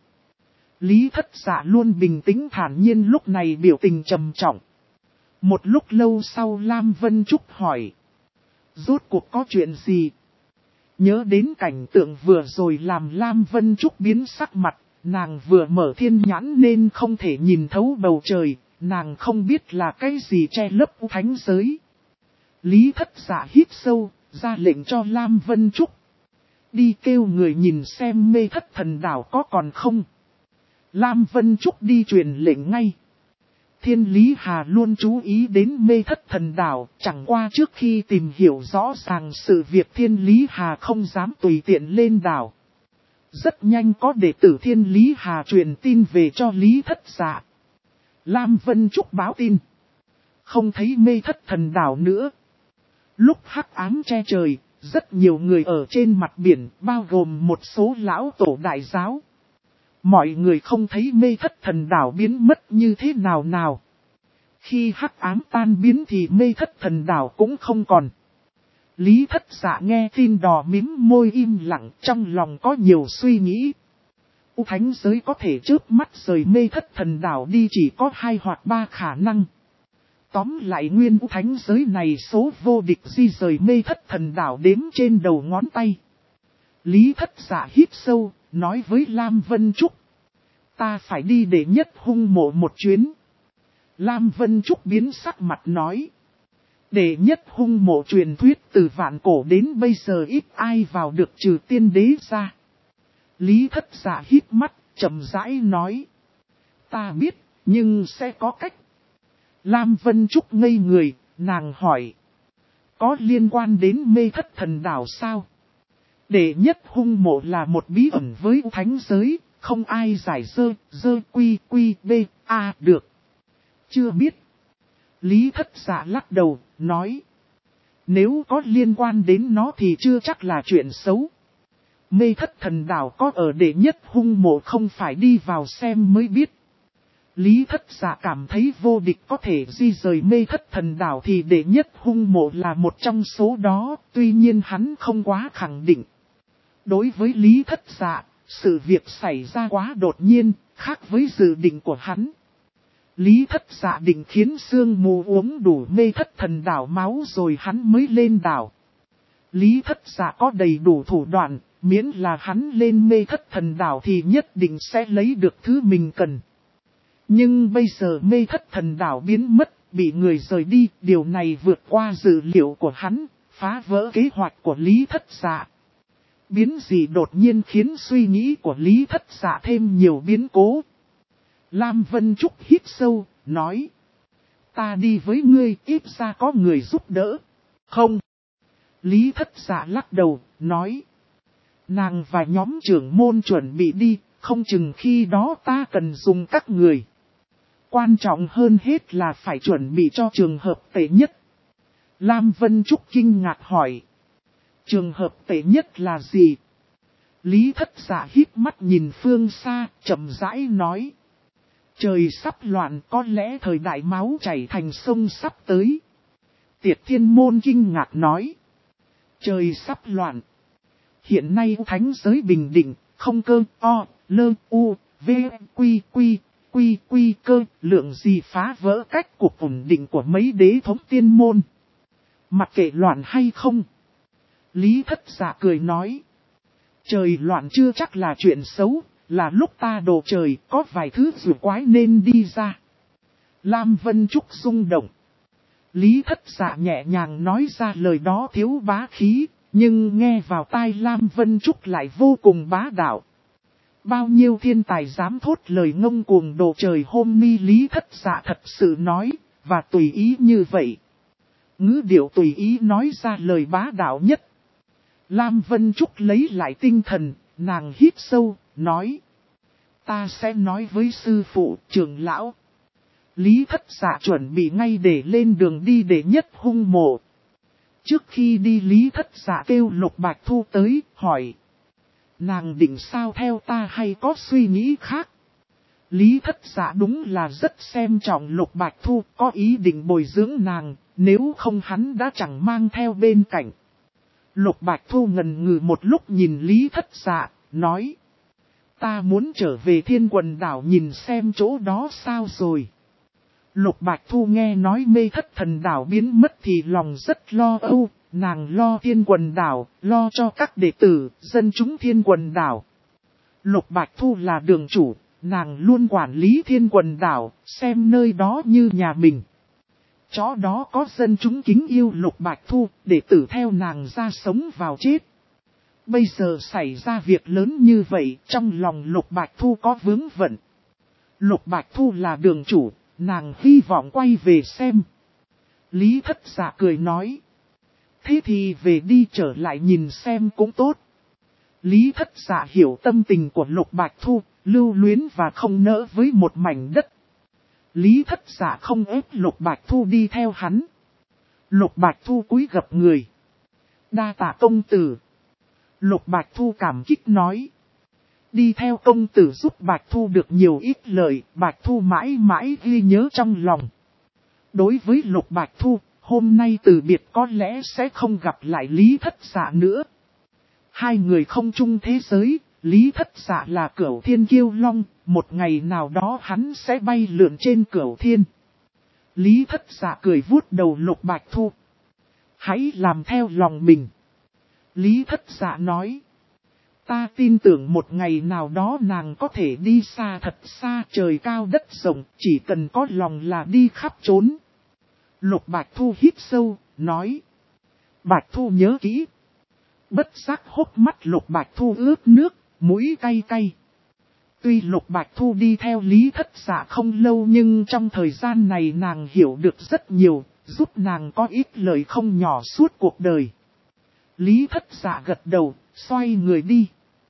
Lý Thất Dạ luôn bình tĩnh thản nhiên, lúc này biểu tình trầm trọng. Một lúc lâu sau Lam Vân Trúc hỏi. Rốt cuộc có chuyện gì? Nhớ đến cảnh tượng vừa rồi làm Lam Vân Trúc biến sắc mặt, nàng vừa mở thiên nhãn nên không thể nhìn thấu bầu trời, nàng không biết là cái gì che lấp thánh giới. Lý Thất Dạ hít sâu, ra lệnh cho Lam Vân Trúc. Đi kêu người nhìn xem Mê Thất Thần Đảo có còn không. Lam Vân Trúc đi truyền lệnh ngay. Thiên Lý Hà luôn chú ý đến Mê Thất Thần Đảo, chẳng qua trước khi tìm hiểu rõ ràng sự việc Thiên Lý Hà không dám tùy tiện lên đảo. Rất nhanh có đệ tử Thiên Lý Hà truyền tin về cho Lý Thất Dạ. Lam Vân Trúc báo tin. Không thấy Mê Thất Thần Đảo nữa. Lúc hắc ám che trời, rất nhiều người ở trên mặt biển, bao gồm một số lão tổ đại giáo. Mọi người không thấy Mê Thất Thần Đảo biến mất như thế nào. Khi hắc ám tan biến thì Mê Thất Thần Đảo cũng không còn. Lý Thất Dạ nghe tin đỏ mím môi im lặng, trong lòng có nhiều suy nghĩ. Thánh giới có thể chớp mắt rời Mê Thất Thần Đảo đi chỉ có 2 hoặc 3 khả năng. Tóm lại nguyên thánh giới này số vô địch di rời Mê Thất Thần Đảo đếm trên đầu ngón tay. Lý Thất Dạ hít sâu, nói với Lam Vân Trúc. Ta phải đi để nhất hung mộ một chuyến. Lam Vân Trúc biến sắc mặt nói. Để nhất hung mộ truyền thuyết từ vạn cổ đến bây giờ ít ai vào được trừ tiên đế ra. Lý Thất Dạ hít mắt, chậm rãi nói. Ta biết, nhưng sẽ có cách. Lam Vân Trúc ngây người, nàng hỏi. Có liên quan đến Mê Thất Thần Đảo sao? Đệ nhất hung mộ là một bí ẩn với thánh giới, không ai giải quy a được. Chưa biết. Lý Thất Dạ lắc đầu, nói. Nếu có liên quan đến nó thì chưa chắc là chuyện xấu. Mê Thất Thần Đảo có ở đệ nhất hung mộ không phải đi vào xem mới biết. Lý Thất Dạ cảm thấy vô địch có thể di rời Mê Thất Thần Đảo thì đệ nhất hung mộ là một trong số đó, tuy nhiên hắn không quá khẳng định. Đối với Lý Thất Dạ, sự việc xảy ra quá đột nhiên, khác với dự định của hắn. Lý Thất Dạ định khiến sương mù uống đủ mê thất thần đảo máu rồi hắn mới lên đảo. Lý Thất Dạ có đầy đủ thủ đoạn, miễn là hắn lên mê thất thần đảo thì nhất định sẽ lấy được thứ mình cần. Nhưng bây giờ mê thất thần đảo biến mất, bị người rời đi, điều này vượt qua dự liệu của hắn, phá vỡ kế hoạch của Lý Thất Dạ. Biến dị đột nhiên khiến suy nghĩ của Lý Thất Dạ thêm nhiều biến cố. Lam Vân Trúc hít sâu, nói. Ta đi với ngươi, ít ra có người giúp đỡ. Không. Lý Thất Dạ lắc đầu, nói. Nàng và nhóm trưởng môn chuẩn bị đi, không chừng khi đó ta cần dùng các người. Quan trọng hơn hết là phải chuẩn bị cho trường hợp tệ nhất. Lam Vân Trúc kinh ngạc hỏi. Trường hợp tệ nhất là gì? Lý Thất Dạ híp mắt nhìn phương xa, chậm rãi nói. Trời sắp loạn, có lẽ thời đại máu chảy thành sông sắp tới. Tiệt Thiên Môn kinh ngạc nói. Trời sắp loạn. Hiện nay thánh giới bình định, không cơ, o, lơ, u, v, quy, cơ, lượng gì phá vỡ cách cuộc ổn định của mấy đế thống tiên môn. Mặc kệ loạn hay không. Lý Thất Dạ cười nói. Trời loạn chưa chắc là chuyện xấu, là lúc ta độ trời có vài thứ rùa quái nên đi ra. Lam Vân Trúc rung động. Lý Thất Dạ nhẹ nhàng nói ra lời đó thiếu bá khí, nhưng nghe vào tai Lam Vân Trúc lại vô cùng bá đạo. Bao nhiêu thiên tài dám thốt lời ngông cuồng độ trời hôm ni Lý Thất Dạ thật sự nói, và tùy ý như vậy. Ngữ điệu tùy ý nói ra lời bá đạo nhất. Lam Vân Trúc lấy lại tinh thần, nàng hít sâu, nói. Ta sẽ nói với sư phụ, trưởng lão. Lý Thất Dạ chuẩn bị ngay để lên đường đi để nhất hung mộ. Trước khi đi Lý Thất Dạ kêu Lục Bạch Thu tới, hỏi. Nàng định sao theo ta hay có suy nghĩ khác? Lý Thất Dạ đúng là rất xem trọng Lục Bạch Thu, có ý định bồi dưỡng nàng, nếu không hắn đã chẳng mang theo bên cạnh. Lục Bạch Thu ngần ngừ một lúc nhìn Lý Thất Dạ, nói. Ta muốn trở về Thiên Quần Đảo nhìn xem chỗ đó sao rồi. Lục Bạch Thu nghe nói mê thất thần đảo biến mất thì lòng rất lo âu, nàng lo Thiên Quần Đảo, lo cho các đệ tử, dân chúng Thiên Quần Đảo. Lục Bạch Thu là đường chủ, nàng luôn quản lý Thiên Quần Đảo, xem nơi đó như nhà mình. Chỗ đó có dân chúng kính yêu Lục Bạch Thu, đệ tử theo nàng ra sống vào chết. Bây giờ xảy ra việc lớn như vậy, trong lòng Lục Bạch Thu có vướng bận. Lục Bạch Thu là đường chủ, nàng hy vọng quay về xem. Lý Thất Dạ cười nói. Thế thì về đi trở lại nhìn xem cũng tốt. Lý Thất Dạ hiểu tâm tình của Lục Bạch Thu, lưu luyến và không nỡ với một mảnh đất. Lý Thất Dạ không ép Lục Bạch Thu đi theo hắn. Lục Bạch Thu cúi gập người. Đa tạ công tử. Lục Bạch Thu cảm kích nói. Đi theo công tử giúp Bạch Thu được nhiều ít lợi, Bạch Thu mãi mãi ghi nhớ trong lòng. Đối với Lục Bạch Thu, hôm nay từ biệt có lẽ sẽ không gặp lại Lý Thất Dạ nữa. Hai người không chung thế giới, Lý Thất Dạ là Cửu Thiên Kiêu Long, một ngày nào đó hắn sẽ bay lượn trên Cửu Thiên. Lý Thất Dạ cười vuốt đầu Lục Bạch Thu. Hãy làm theo lòng mình. Lý Thất Dạ nói. Ta tin tưởng một ngày nào đó nàng có thể đi xa thật xa, trời cao đất rộng, chỉ cần có lòng là đi khắp trốn. Lục Bạch Thu hít sâu, nói. Bạch Thu nhớ kỹ. Bất giác hốc mắt Lục Bạch Thu ướt nước, mũi cay cay. Tuy Lục Bạch Thu đi theo Lý Thất Dạ không lâu nhưng trong thời gian này nàng hiểu được rất nhiều, giúp nàng có ít lời không nhỏ suốt cuộc đời. Lý Thất Dạ gật đầu, xoay người đi.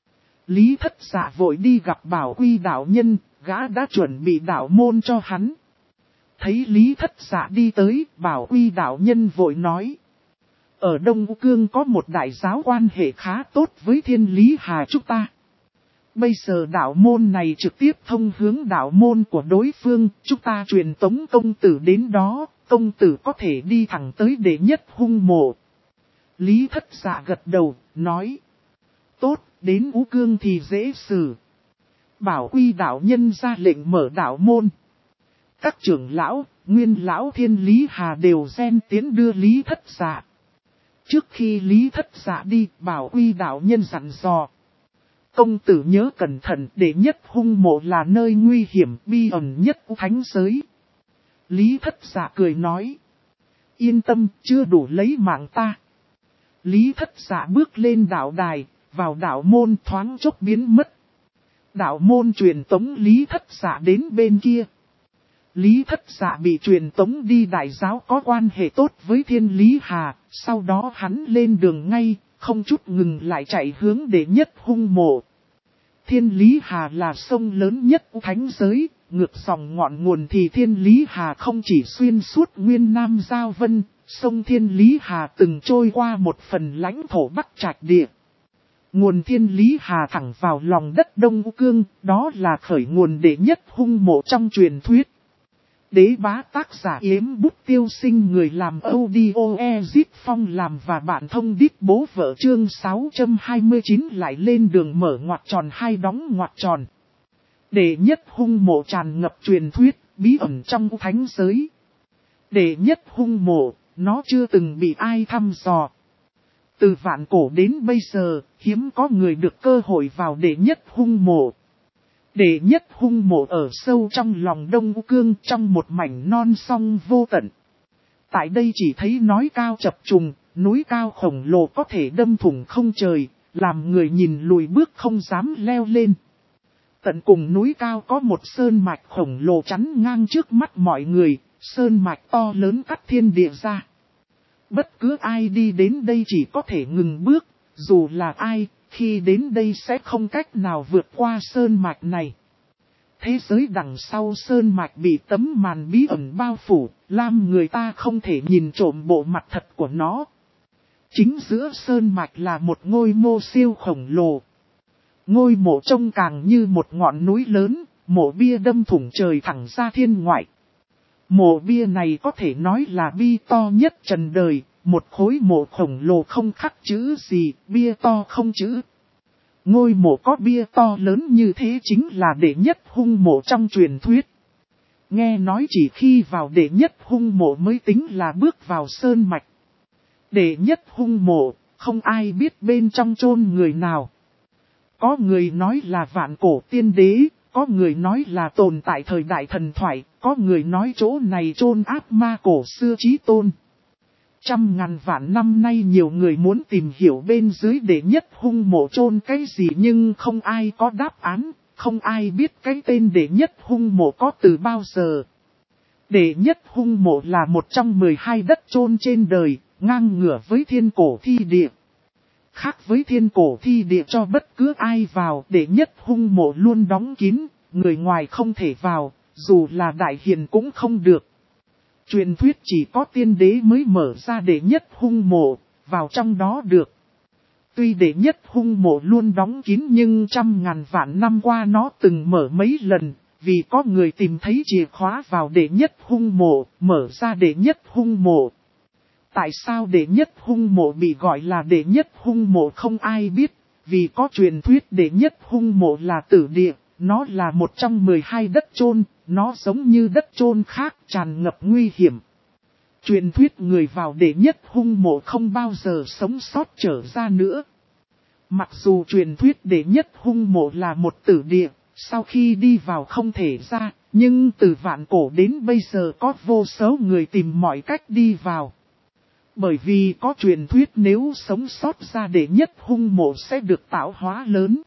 Lý Thất Dạ vội đi gặp Bảo Quy đạo nhân, gã đã chuẩn bị đạo môn cho hắn. Thấy Lý Thất Dạ đi tới, Bảo Quy đạo nhân vội nói. Ở Đông U Cương có một đại giáo quan hệ khá tốt với Thiên Lý Hà chúng ta. Bây giờ đạo môn này trực tiếp thông hướng đạo môn của đối phương, chúng ta truyền tống công tử đến đó, công tử có thể đi thẳng tới đệ nhất hung mộ. Lý Thất Dạ gật đầu, nói. Tốt, đến U Cương thì dễ xử. Bảo Quy đạo nhân ra lệnh mở đạo môn. Các trưởng lão, nguyên lão Thiên Lý Hà đều xen tiến đưa Lý Thất Dạ. Trước khi Lý Thất Dạ đi, Bảo Quy đạo nhân dặn dò. Công tử nhớ cẩn thận, đệ nhất hung mộ là nơi nguy hiểm bi ẩn nhất thánh giới. Lý Thất Dạ cười nói. Yên tâm, chưa đủ lấy mạng ta. Lý Thất Dạ bước lên đạo đài, vào đạo môn thoáng chốc biến mất. Đạo môn truyền tống Lý Thất Dạ đến bên kia. Lý Thất Dạ bị truyền tống đi đại giáo có quan hệ tốt với Thiên Lý Hà, sau đó hắn lên đường ngay, không chút ngừng lại chạy hướng đệ nhất hung mộ. Thiên Lý Hà là sông lớn nhất thánh giới, ngược dòng ngọn nguồn thì Thiên Lý Hà không chỉ xuyên suốt nguyên Nam Giao Vân, sông Thiên Lý Hà từng trôi qua một phần lãnh thổ Bắc Trạch Địa. Nguồn Thiên Lý Hà thẳng vào lòng đất Đông U Cương, đó là khởi nguồn đệ nhất hung mộ trong truyền thuyết. Đế bá tác giả Yếm Bút Tiêu Sinh người làm audio Ezip Phong làm và bạn thông điệp bố vợ chương 629 lại lên đường mở ngoặc tròn hai đóng ngoặc tròn. Đệ nhất hung mộ tràn ngập truyền thuyết, bí ẩn trong thánh giới. Đệ nhất hung mộ, nó chưa từng bị ai thăm dò. Từ vạn cổ đến bây giờ, hiếm có người được cơ hội vào đệ nhất hung mộ. Đệ nhất hung mộ ở sâu trong lòng Đông U Cương trong một mảnh non sông vô tận. Tại đây chỉ thấy núi cao chập trùng, núi cao khổng lồ có thể đâm thủng không trời, làm người nhìn lùi bước không dám leo lên. Tận cùng núi cao có một sơn mạch khổng lồ chắn ngang trước mắt mọi người, sơn mạch to lớn cắt thiên địa ra. Bất cứ ai đi đến đây chỉ có thể ngừng bước, dù là ai, khi đến đây sẽ không cách nào vượt qua sơn mạch này. Thế giới đằng sau sơn mạch bị tấm màn bí ẩn bao phủ, làm người ta không thể nhìn trộm bộ mặt thật của nó. Chính giữa sơn mạch là một ngôi mộ siêu khổng lồ. Ngôi mộ trông càng như một ngọn núi lớn, mộ bia đâm thủng trời thẳng ra thiên ngoại. Mộ bia này có thể nói là bi to nhất trần đời, một khối mộ khổng lồ không khắc chữ gì, bia to không chữ. Ngôi mộ có bia to lớn như thế chính là đệ nhất hung mộ trong truyền thuyết. Nghe nói chỉ khi vào đệ nhất hung mộ mới tính là bước vào sơn mạch. Đệ nhất hung mộ, không ai biết bên trong chôn người nào. Có người nói là vạn cổ tiên đế, có người nói là tồn tại thời đại thần thoại, có người nói chỗ này chôn ác ma cổ xưa chí tôn. Trăm ngàn vạn năm nay nhiều người muốn tìm hiểu bên dưới đệ nhất hung mộ chôn cái gì nhưng không ai có đáp án, không ai biết cái tên đệ nhất hung mộ có từ bao giờ. Đệ nhất hung mộ là một trong 12 đất chôn trên đời, ngang ngửa với thiên cổ thi địa. Khác với thiên cổ thi địa cho bất cứ ai vào, đệ nhất hung mộ luôn đóng kín, người ngoài không thể vào, dù là đại hiền cũng không được. Truyền thuyết chỉ có tiên đế mới mở ra đệ nhất hung mộ, vào trong đó được. Tuy đệ nhất hung mộ luôn đóng kín nhưng trăm ngàn vạn năm qua nó từng mở mấy lần, vì có người tìm thấy chìa khóa vào đệ nhất hung mộ, mở ra đệ nhất hung mộ. Tại sao đệ nhất hung mộ bị gọi là đệ nhất hung mộ không ai biết, vì có truyền thuyết đệ nhất hung mộ là tử địa, nó là một trong 12 đất chôn, nó giống như đất chôn khác tràn ngập nguy hiểm. Truyền thuyết người vào đệ nhất hung mộ không bao giờ sống sót trở ra nữa. Mặc dù truyền thuyết đệ nhất hung mộ là một tử địa, sau khi đi vào không thể ra, nhưng từ vạn cổ đến bây giờ có vô số người tìm mọi cách đi vào. Bởi vì có truyền thuyết nếu sống sót ra đệ nhất hung mộ sẽ được tạo hóa lớn.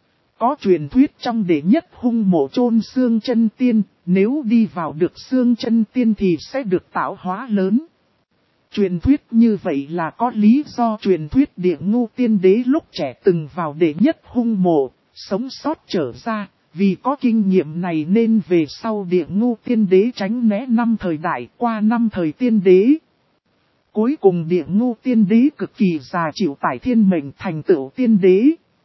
Có truyền thuyết trong đệ nhất hung mộ chôn xương chân tiên, nếu đi vào được xương chân tiên thì sẽ được tạo hóa lớn. Truyền thuyết như vậy là có lý do truyền thuyết địa ngu tiên đế lúc trẻ từng vào đệ nhất hung mộ, sống sót trở ra, vì có kinh nghiệm này nên về sau địa ngu tiên đế tránh né 5 thời đại qua 5 thời tiên đế. Cuối cùng địa ngu tiên đế cực kỳ già chịu tải thiên mệnh thành tựu tiên đế.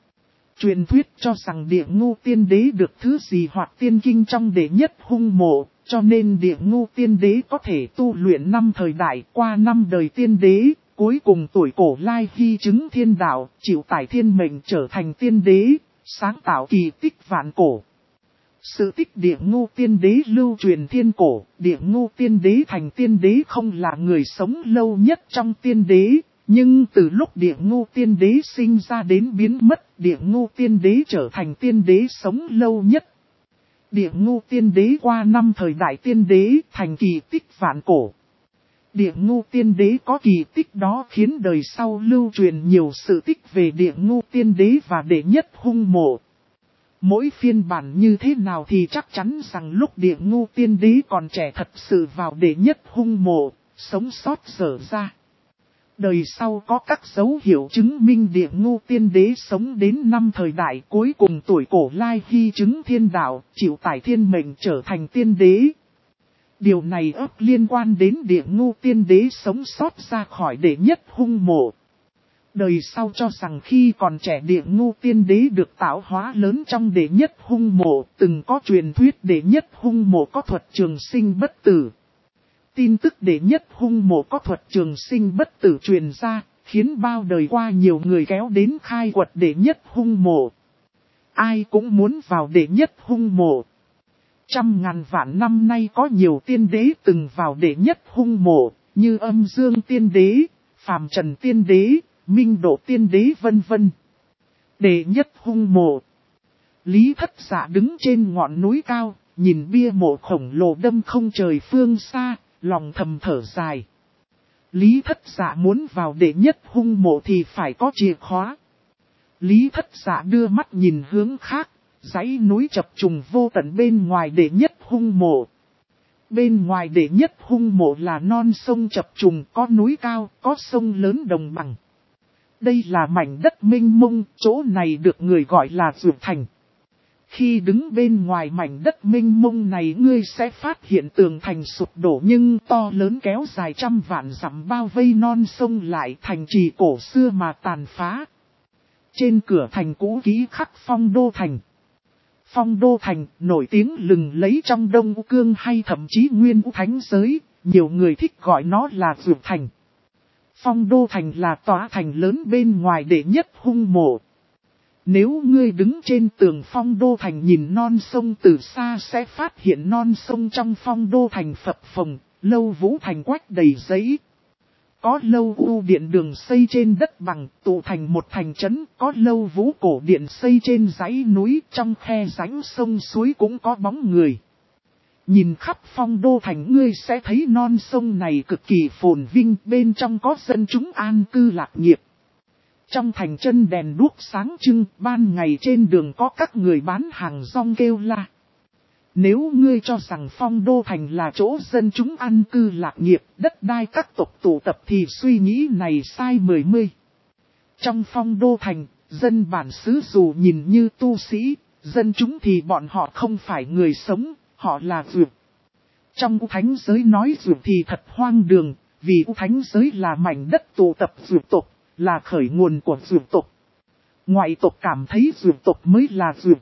Truyền thuyết cho rằng địa ngu tiên đế được thứ gì hoặc tiên kinh trong đệ nhất hung mộ, cho nên địa ngu tiên đế có thể tu luyện 5 thời đại qua 5 đời tiên đế, cuối cùng tuổi cổ lai hy chứng thiên đạo, chịu tải thiên mệnh trở thành tiên đế, sáng tạo kỳ tích vạn cổ. Sự tích Địa Ngưu Tiên Đế lưu truyền thiên cổ, Địa Ngưu Tiên Đế thành tiên đế không là người sống lâu nhất trong tiên đế, nhưng từ lúc Địa Ngưu Tiên Đế sinh ra đến biến mất, Địa Ngưu Tiên Đế trở thành tiên đế sống lâu nhất. Địa Ngưu Tiên Đế qua 5 thời đại tiên đế thành kỳ tích vạn cổ. Địa Ngưu Tiên Đế có kỳ tích đó khiến đời sau lưu truyền nhiều sự tích về Địa Ngưu Tiên Đế và đệ nhất hung mộ. Mỗi phiên bản như thế nào thì chắc chắn rằng lúc Địa Ngưu Tiên Đế còn trẻ thật sự vào đệ nhất hung mộ, sống sót dở ra. Đời sau có các dấu hiệu chứng minh Địa Ngưu Tiên Đế sống đến 5 thời đại, cuối cùng tuổi cổ lai hy chứng thiên đạo, chịu tải thiên mệnh trở thành tiên đế. Điều này ấp liên quan đến Địa Ngưu Tiên Đế sống sót ra khỏi đệ nhất hung mộ. Đời sau cho rằng khi còn trẻ Địa Ngưu Tiên Đế được tạo hóa lớn trong đệ nhất hung mộ, từng có truyền thuyết đệ nhất hung mộ có thuật trường sinh bất tử. Tin tức đệ nhất hung mộ có thuật trường sinh bất tử truyền ra, khiến bao đời qua nhiều người kéo đến khai quật đệ nhất hung mộ. Ai cũng muốn vào đệ nhất hung mộ. Trăm ngàn vạn năm nay có nhiều tiên đế từng vào đệ nhất hung mộ, như Âm Dương Tiên Đế, Phàm Trần Tiên Đế, Minh Độ Tiên Đế vân vân. Đệ nhất hung mộ. Lý Thất Dạ đứng trên ngọn núi cao, nhìn bia mộ khổng lồ đâm không trời phương xa, lòng thầm thở dài. Lý Thất Dạ muốn vào đệ nhất hung mộ thì phải có chìa khóa. Lý Thất Dạ đưa mắt nhìn hướng khác, dãy núi chập trùng vô tận bên ngoài đệ nhất hung mộ. Bên ngoài đệ nhất hung mộ là non sông chập trùng, có núi cao, có sông lớn đồng bằng. Đây là mảnh đất mênh mông, chỗ này được người gọi là Dược Thành. Khi đứng bên ngoài mảnh đất mênh mông này ngươi sẽ phát hiện tường thành sụp đổ nhưng to lớn kéo dài trăm vạn dặm bao vây non sông lại, thành trì cổ xưa mà tàn phá. Trên cửa thành cũ ký khắc Phong Đô Thành. Phong Đô Thành nổi tiếng lừng lấy trong Đông U Cương hay thậm chí Nguyên U Thánh giới, nhiều người thích gọi nó là Dược Thành. Phong Đô Thành là tòa thành lớn bên ngoài đệ nhất hung mộ. Nếu ngươi đứng trên tường Phong Đô Thành nhìn non sông từ xa sẽ phát hiện non sông trong Phong Đô Thành phập phồng, lâu vũ thành quách đầy giấy. Có lâu u điện đường xây trên đất bằng, tụ thành một thành trấn, có lâu vũ cổ điện xây trên dãy núi, trong khe rãnh sông suối cũng có bóng người. Nhìn khắp Phong Đô Thành ngươi sẽ thấy non sông này cực kỳ phồn vinh, bên trong có dân chúng an cư lạc nghiệp. Trong thành chân đèn đuốc sáng trưng, ban ngày trên đường có các người bán hàng rong kêu la. Nếu ngươi cho rằng Phong Đô Thành là chỗ dân chúng an cư lạc nghiệp, đất đai các tộc tụ tập thì suy nghĩ này sai mười mươi. Trong Phong Đô Thành, dân bản xứ dù nhìn như tu sĩ, dân chúng thì bọn họ không phải người sống, họ là dược. Trong U Thánh giới nói dược thì thật hoang đường, vì U Thánh giới là mảnh đất tụ tập dược tộc, là khởi nguồn của dược tộc. Ngoại tộc cảm thấy dược tộc mới là dược.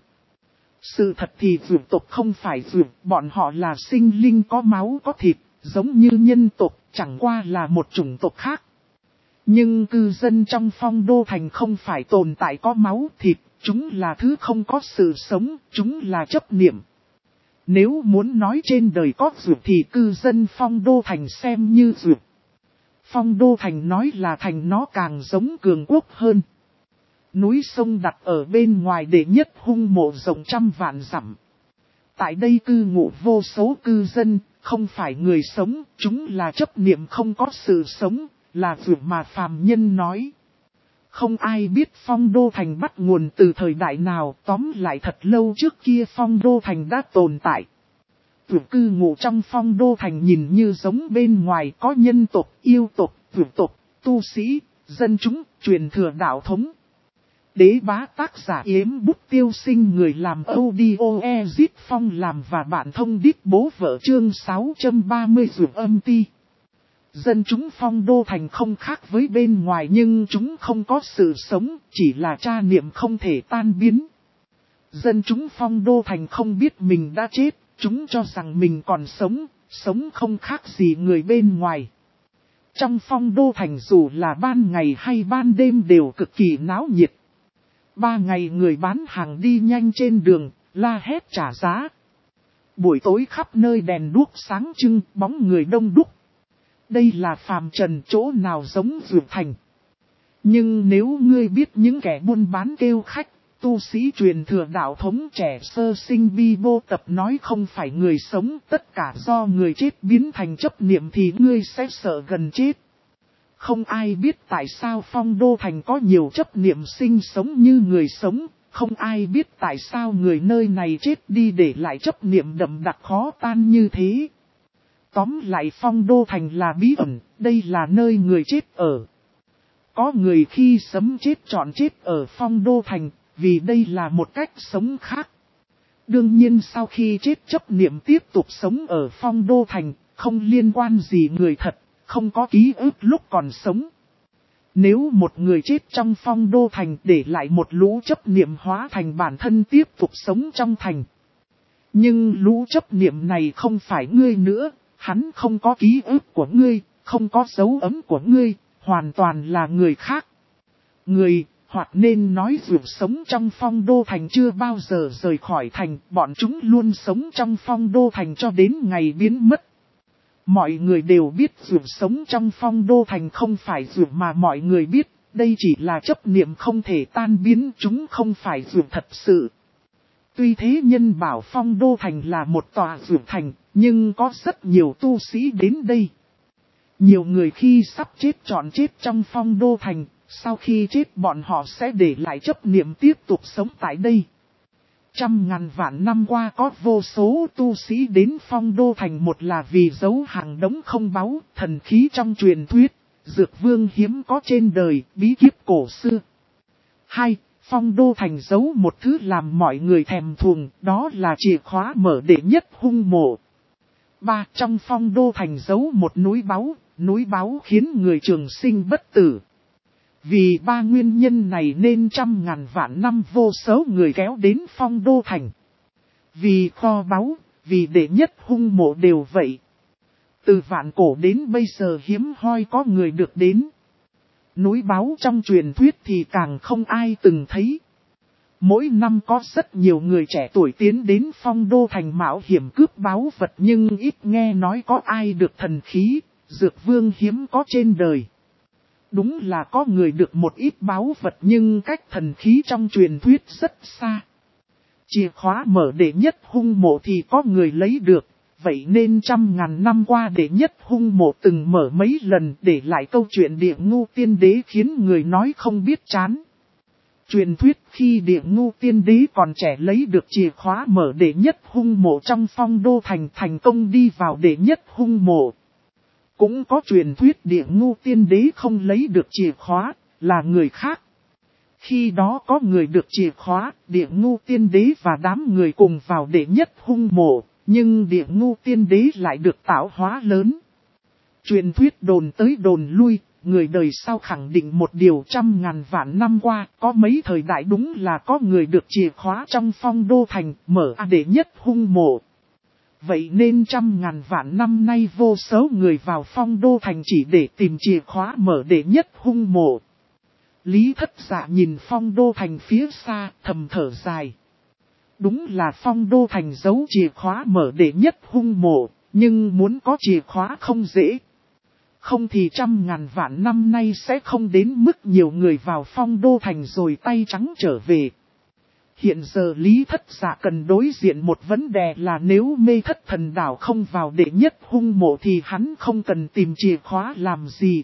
Sự thật thì dược tộc không phải dược, bọn họ là sinh linh có máu có thịt, giống như nhân tộc, chẳng qua là một chủng tộc khác. Nhưng cư dân trong Phong Đô Thành không phải tồn tại có máu thịt, chúng là thứ không có sự sống, chúng là chấp niệm. Nếu muốn nói trên đời có dược thì cư dân Phong Đô Thành xem như dược. Phong Đô Thành nói là thành nó càng giống cường quốc hơn. Núi sông đặt ở bên ngoài đệ nhất hung mộ rộng trăm vạn dặm. Tại đây cư ngụ vô số cư dân, không phải người sống, chúng là chấp niệm không có sự sống, là dược mà phàm nhân nói. Không ai biết Phong Đô Thành bắt nguồn từ thời đại nào, tóm lại thật lâu trước kia Phong Đô Thành đã tồn tại. Vượt cư ngụ trong Phong Đô Thành nhìn như giống bên ngoài có nhân tộc, yêu tộc, vượt tộc, tu sĩ, dân chúng, truyền thừa đạo thống. Đế bá tác giả Yếm Bút Tiêu Sinh người làm audio Ezit Phong làm và bạn thông điệp bố vợ chương 630 dược âm ti. Dân chúng Phong Đô Thành không khác với bên ngoài nhưng chúng không có sự sống, chỉ là tra niệm không thể tan biến. Dân chúng Phong Đô Thành không biết mình đã chết, chúng cho rằng mình còn sống, sống không khác gì người bên ngoài. Trong Phong Đô Thành dù là ban ngày hay ban đêm đều cực kỳ náo nhiệt. 3 ngày người bán hàng đi nhanh trên đường, la hét trả giá. Buổi tối khắp nơi đèn đuốc sáng trưng, bóng người đông đúc. Đây là phàm trần, chỗ nào giống Dược Thành. Nhưng nếu ngươi biết những kẻ buôn bán kêu khách, tu sĩ truyền thừa đạo thống trẻ sơ sinh bi bô tập nói không phải người sống, tất cả do người chết biến thành chấp niệm thì ngươi sẽ sợ gần chết. Không ai biết tại sao Phong Đô Thành có nhiều chấp niệm sinh sống như người sống, không ai biết tại sao người nơi này chết đi để lại chấp niệm đậm đặc khó tan như thế. Tóm lại Phong Đô Thành là bí ẩn, đây là nơi người chết ở. Có người khi sớm chết chọn chết ở Phong Đô Thành, vì đây là một cách sống khác. Đương nhiên sau khi chết chấp niệm tiếp tục sống ở Phong Đô Thành, không liên quan gì người thật, không có ký ức lúc còn sống. Nếu một người chết trong Phong Đô Thành để lại một lũ chấp niệm hóa thành bản thân tiếp tục sống trong thành. Nhưng lũ chấp niệm này không phải ngươi nữa, hắn không có ký ức của ngươi, không có dấu ấn của ngươi, hoàn toàn là người khác. Người, hoặc nên nói Dược sống trong Phong Đô Thành chưa bao giờ rời khỏi thành, bọn chúng luôn sống trong Phong Đô Thành cho đến ngày biến mất. Mọi người đều biết Dược sống trong Phong Đô Thành không phải Dược mà mọi người biết, đây chỉ là chấp niệm không thể tan biến, chúng không phải Dược thật sự. Tuy thế nhân bảo Phong Đô Thành là một tòa Dược thành, nhưng có rất nhiều tu sĩ đến đây. Nhiều người khi sắp chết chọn chết trong Phong Đô Thành, sau khi chết bọn họ sẽ để lại chấp niệm tiếp tục sống tại đây. Trăm ngàn vạn năm qua có vô số tu sĩ đến Phong Đô Thành, một là vì giấu hàng đống không báu, thần khí trong truyền thuyết, dược vương hiếm có trên đời, bí kíp cổ xưa. Hai, Phong Đô Thành giấu một thứ làm mọi người thèm thuồng, đó là chìa khóa mở đệ nhất hung mộ. Ba, trong Phong Đô Thành giấu một núi báu khiến người trường sinh bất tử. Vì ba nguyên nhân này nên trăm ngàn vạn năm vô số người kéo đến Phong Đô Thành. Vì kho báu, vì đệ nhất hung mộ đều vậy. Từ vạn cổ đến bây giờ hiếm hoi có người được đến. Núi báu trong truyền thuyết thì càng không ai từng thấy. Mỗi năm có rất nhiều người trẻ tuổi tiến đến Phong Đô Thành mạo hiểm cướp báu vật, nhưng ít nghe nói có ai được thần khí, dược vương hiếm có trên đời. Đúng là có người được một ít báu vật nhưng cách thần khí trong truyền thuyết rất xa. Chìa khóa mở đệ nhất hung mộ thì có người lấy được, vậy nên trăm ngàn năm qua đệ nhất hung mộ từng mở mấy lần để lại câu chuyện Địa Ngưu Tiên Đế khiến người nói không biết chán. Truyền thuyết khi Địa Ngưu Tiên Đế còn trẻ lấy được chìa khóa mở đệ nhất hung mộ trong Phong Đô Thành, thành công đi vào đệ nhất hung mộ. Cũng có truyền thuyết Địa Ngưu Tiên Đế không lấy được chìa khóa, là người khác. Khi đó có người được chìa khóa, Địa Ngưu Tiên Đế và đám người cùng vào đệ nhất hung mộ, nhưng Địa Ngưu Tiên Đế lại được tạo hóa lớn. Truyền thuyết đồn tới đồn lui, người đời sau khẳng định một điều, trăm ngàn vạn năm qua, có mấy thời đại đúng là có người được chìa khóa trong Phong Đô Thành, mở đệ nhất hung mộ. Vậy nên trăm ngàn vạn năm nay vô số người vào Phong Đô Thành chỉ để tìm chìa khóa mở đệ nhất hung mộ. Lý Thất Dạ nhìn Phong Đô Thành phía xa, thầm thở dài. Đúng là Phong Đô Thành giấu chìa khóa mở đệ nhất hung mộ, nhưng muốn có chìa khóa không dễ. Không thì trăm ngàn vạn năm nay sẽ không đến mức nhiều người vào Phong Đô Thành rồi tay trắng trở về. Hiện giờ Lý Thất Dạ cần đối diện một vấn đề là nếu Mê Thất Thần Đảo không vào đệ nhất hung mộ thì hắn không cần tìm chìa khóa làm gì.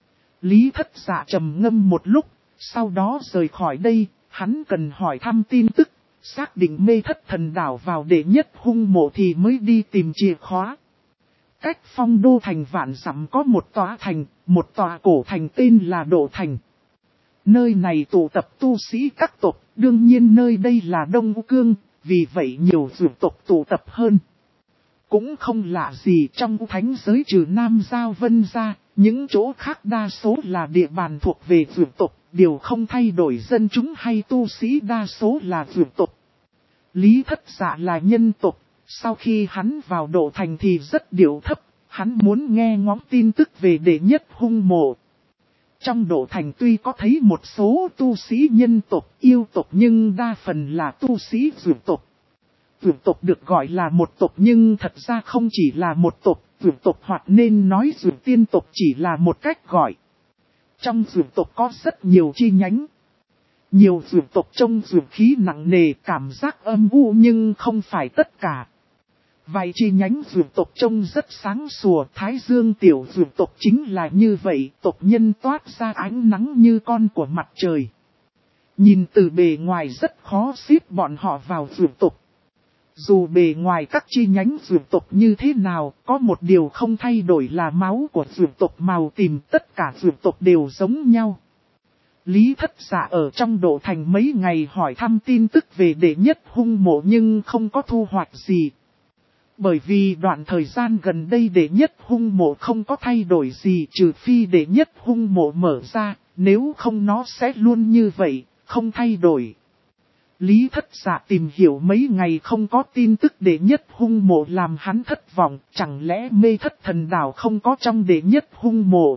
Lý Thất Dạ trầm ngâm một lúc, sau đó rời khỏi đây, hắn cần hỏi thăm tin tức, xác định Mê Thất Thần Đảo vào đệ nhất hung mộ thì mới đi tìm chìa khóa. Cách Phong Đô Thành vạn dặm có một tòa thành, một tòa cổ thành tên là Độ Thành. Nơi này tụ tập tu sĩ các tộc, đương nhiên nơi đây là Đông U Cương, vì vậy nhiều dược tộc tụ tập hơn. Cũng không lạ gì trong thánh giới trừ Nam Giao Vân ra, những chỗ khác đa số là địa bàn thuộc về dược tộc, điều không thay đổi dân chúng hay tu sĩ đa số là dược tộc. Lý Thất Dạ là nhân tộc, sau khi hắn vào Độ Thành thì rất điệu thấp, hắn muốn nghe ngóng tin tức về đệ nhất hung mộ. Trong Độ Thành tuy có thấy một số tu sĩ nhân tộc, yêu tộc nhưng đa phần là tu sĩ dược tộc. Vượn tộc được gọi là một tộc nhưng thật ra không chỉ là một tộc, vượn tộc hoặc nên nói vượn tiên tộc chỉ là một cách gọi. Trong vượn tộc có rất nhiều chi nhánh. Nhiều vượn tộc trông vượn khí nặng nề, cảm giác âm u nhưng không phải tất cả. Vài chi nhánh vượn tộc trông rất sáng sủa, Thái Dương tiểu vượn tộc chính là như vậy, tộc nhân toát ra ánh nắng như con của mặt trời. Nhìn từ bề ngoài rất khó xếp bọn họ vào vượn tộc. Dù bề ngoài các chi nhánh vượn tộc như thế nào, có một điều không thay đổi là máu của vượn tộc màu tím, tất cả vượn tộc đều giống nhau. Lý Thất Dạ ở trong Độ Thành mấy ngày hỏi thăm tin tức về đệ nhất hung mộ nhưng không có thu hoạch gì. Bởi vì đoạn thời gian gần đây đệ nhất hung mộ không có thay đổi gì trừ phi đệ nhất hung mộ mở ra, nếu không nó sẽ luôn như vậy, không thay đổi. Lý Thất Dạ tìm hiểu mấy ngày không có tin tức đệ nhất hung mộ làm hắn thất vọng, chẳng lẽ Mê Thất Thần Đảo không có trong đệ nhất hung mộ.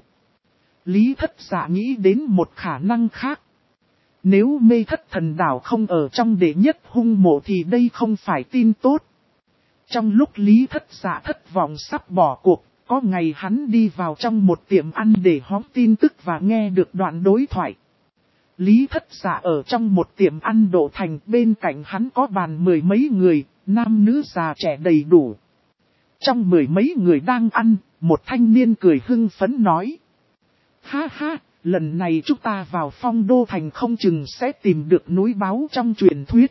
Lý Thất Dạ nghĩ đến một khả năng khác. Nếu Mê Thất Thần Đảo không ở trong đệ nhất hung mộ thì đây không phải tin tốt. Trong lúc Lý Thất Dạ thất vọng sắp bỏ cuộc, có ngày hắn đi vào trong một tiệm ăn để hóng tin tức và nghe được đoạn đối thoại. Lý Thất Dạ ở trong một tiệm ăn Độ Thành, bên cạnh hắn có bàn mười mấy người, nam nữ già trẻ đầy đủ. Trong mười mấy người đang ăn, một thanh niên cười hưng phấn nói. Ha ha, lần này chúng ta vào Phong Đô Thành không chừng sẽ tìm được núi báu trong truyền thuyết.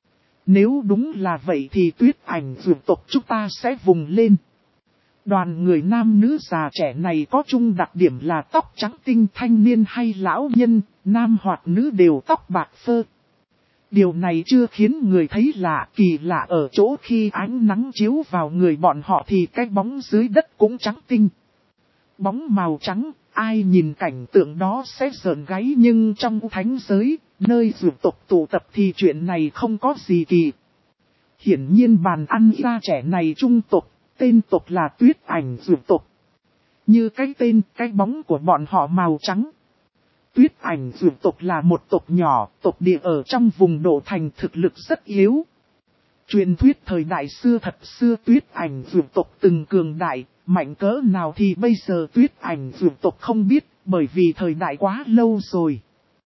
Nếu đúng là vậy thì Tuyết Ảnh vượn tộc chúng ta sẽ vùng lên. Đoàn người nam nữ già trẻ này có chung đặc điểm là tóc trắng tinh, thanh niên hay lão nhân, nam hoặc nữ đều tóc bạc phơ. Điều này chưa khiến người thấy lạ, kỳ lạ ở chỗ khi ánh nắng chiếu vào người bọn họ thì cái bóng dưới đất cũng trắng tinh. Bóng màu trắng, ai nhìn cảnh tượng đó sẽ sởn gáy, nhưng trong thánh giới, nơi vượn tộc tụ tập thì chuyện này không có gì kỳ. Hiển nhiên bàn ăn gia trẻ này trung tộc, tên tộc là Tuyết Ảnh vượn tộc. Như cái tên, cái bóng của bọn họ màu trắng. Tuyết Ảnh vượn tộc là một tộc nhỏ, tộc địa ở trong vùng Độ Thành, thực lực rất yếu. Truyền thuyết thời đại xưa thật xưa Tuyết Ảnh vượn tộc từng cường đại, mạnh cỡ nào thì bây giờ Tuyết Ảnh vượn tộc không biết, bởi vì thời đại quá lâu rồi.